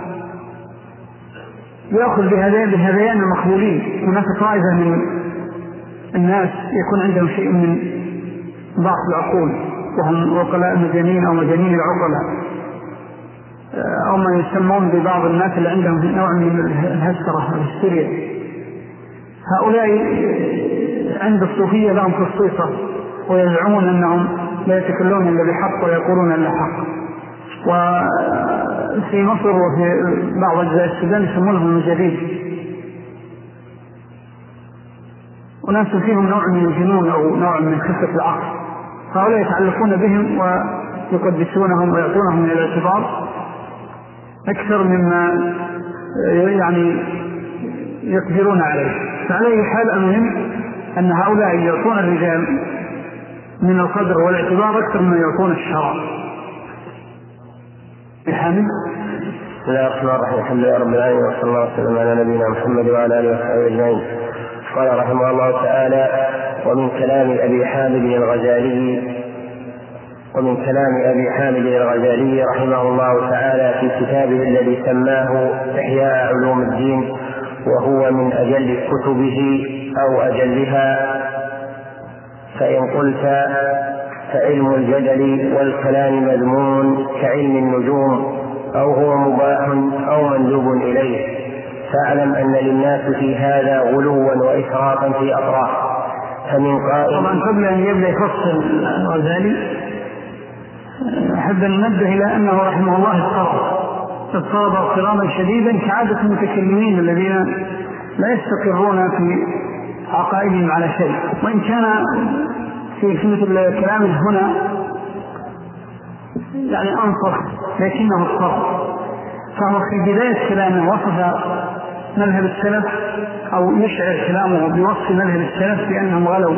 يأخذ بهذيان المخبولين. هناك طائفة من الناس يكون عندهم شيء من ضعف العقول وهم عقلاء المجانين أو مجانين العقلاء، أو ما يسمون ببعض الناس اللي عندهم نوع من الهسترة والهستيريا. هؤلاء عند الصوفية لهم خصيصة ويزعمون أنهم لا يتكلمون إلا بحق ويقولون إلا حق. وفي مصر وفي بعض أجزاء السودان يسمونهم المجاديد، وناس فيهم نوع من الجنون أو نوع من خفة العقل. هؤلاء يتعلقون بهم ويقدسونهم ويعطونهم من الاعتبار أكثر مما يعني يقدرون عليه. فعلى أي حال المهم أن هؤلاء يعطون الرجال من القدر والاعتبار أكثر مما يعطون الشرع. بحمد بسم الله الرحمن الرحيم، الحمد لله رب العالمين، وصلى الله وسلم على نبينا محمد وعلى آله وصحبه أجمعين. قال رحمه الله تعالى: ومن كلام أبي حامد الغزالي ومن كلام أبي حامد الغزالي رحمه الله تعالى في كتابه الذي سماه إحياء علوم الدين، وهو من أجل كتبه أو أجلها. فإن قلت فعلم الجدل والكلام مذموم كعلم النجوم، أو هو مباح أو مندوب إليه، فاعلم أن للناس في هذا غلوا وإسرافا في أطراف. فمن قائل طبعا قبل أن يبدأ يفصل الغزالي أحب أن ننبه إلى أنه رحمه الله اضطرب اضطرب اضطرابا شديدا كعادة المتكلمين الذين لا يستقرون في عقائدهم على شيء، وإن كان في في مثل كلامه هنا يعني أنصف لكنه اضطرب. فهو في بداية كلامه وصف مذهب السلف أو يشعر كلامه بوصف مذهب السلف بأنهم غلوا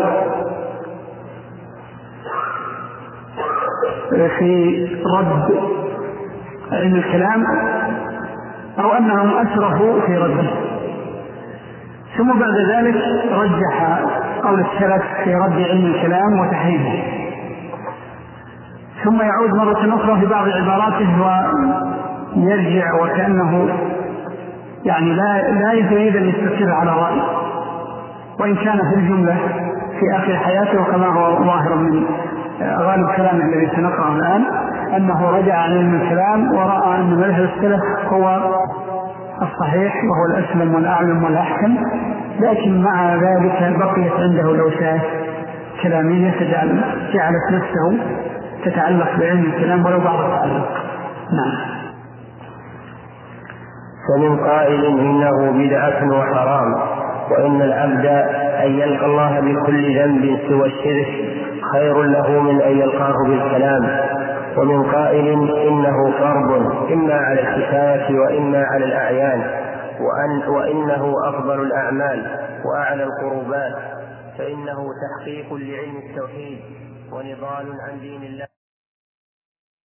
في رد علم الكلام أو أنهم أسرفوا في رده، ثم بعد ذلك رجح قول السلف في رد علم الكلام وتحريمه، ثم يعود مرة أخرى في بعض عباراته ويرجع وكأنه يعني لا لا يريد أن يستقر على رأي، وإن كان في الجملة في آخر حياته كما هو ظاهر من غالب كلامه الذي سنقرأه الآن أنه رجع عن علم الكلام ورأى أن مذهب السلف هو الصحيح وهو الأسلم والأعلم والأحكم، لكن مع ذلك بقيت عنده لوسات كلامية جعلت نفسه تتعلق بعلم الكلام ولو بعض التعلق. نعم. فمن قائل إنه بدعة وحرام، وإن العبد أن يلقى الله بكل ذنب سوى الشرك خير له من أن يلقاه بالكلام. ومن قائل إنه فرض إما على الكفاية وإما على الأعيان، وأن وإنه أفضل الأعمال وأعلى القربات، فإنه تحقيق لعلم التوحيد ونضال عن دين الله.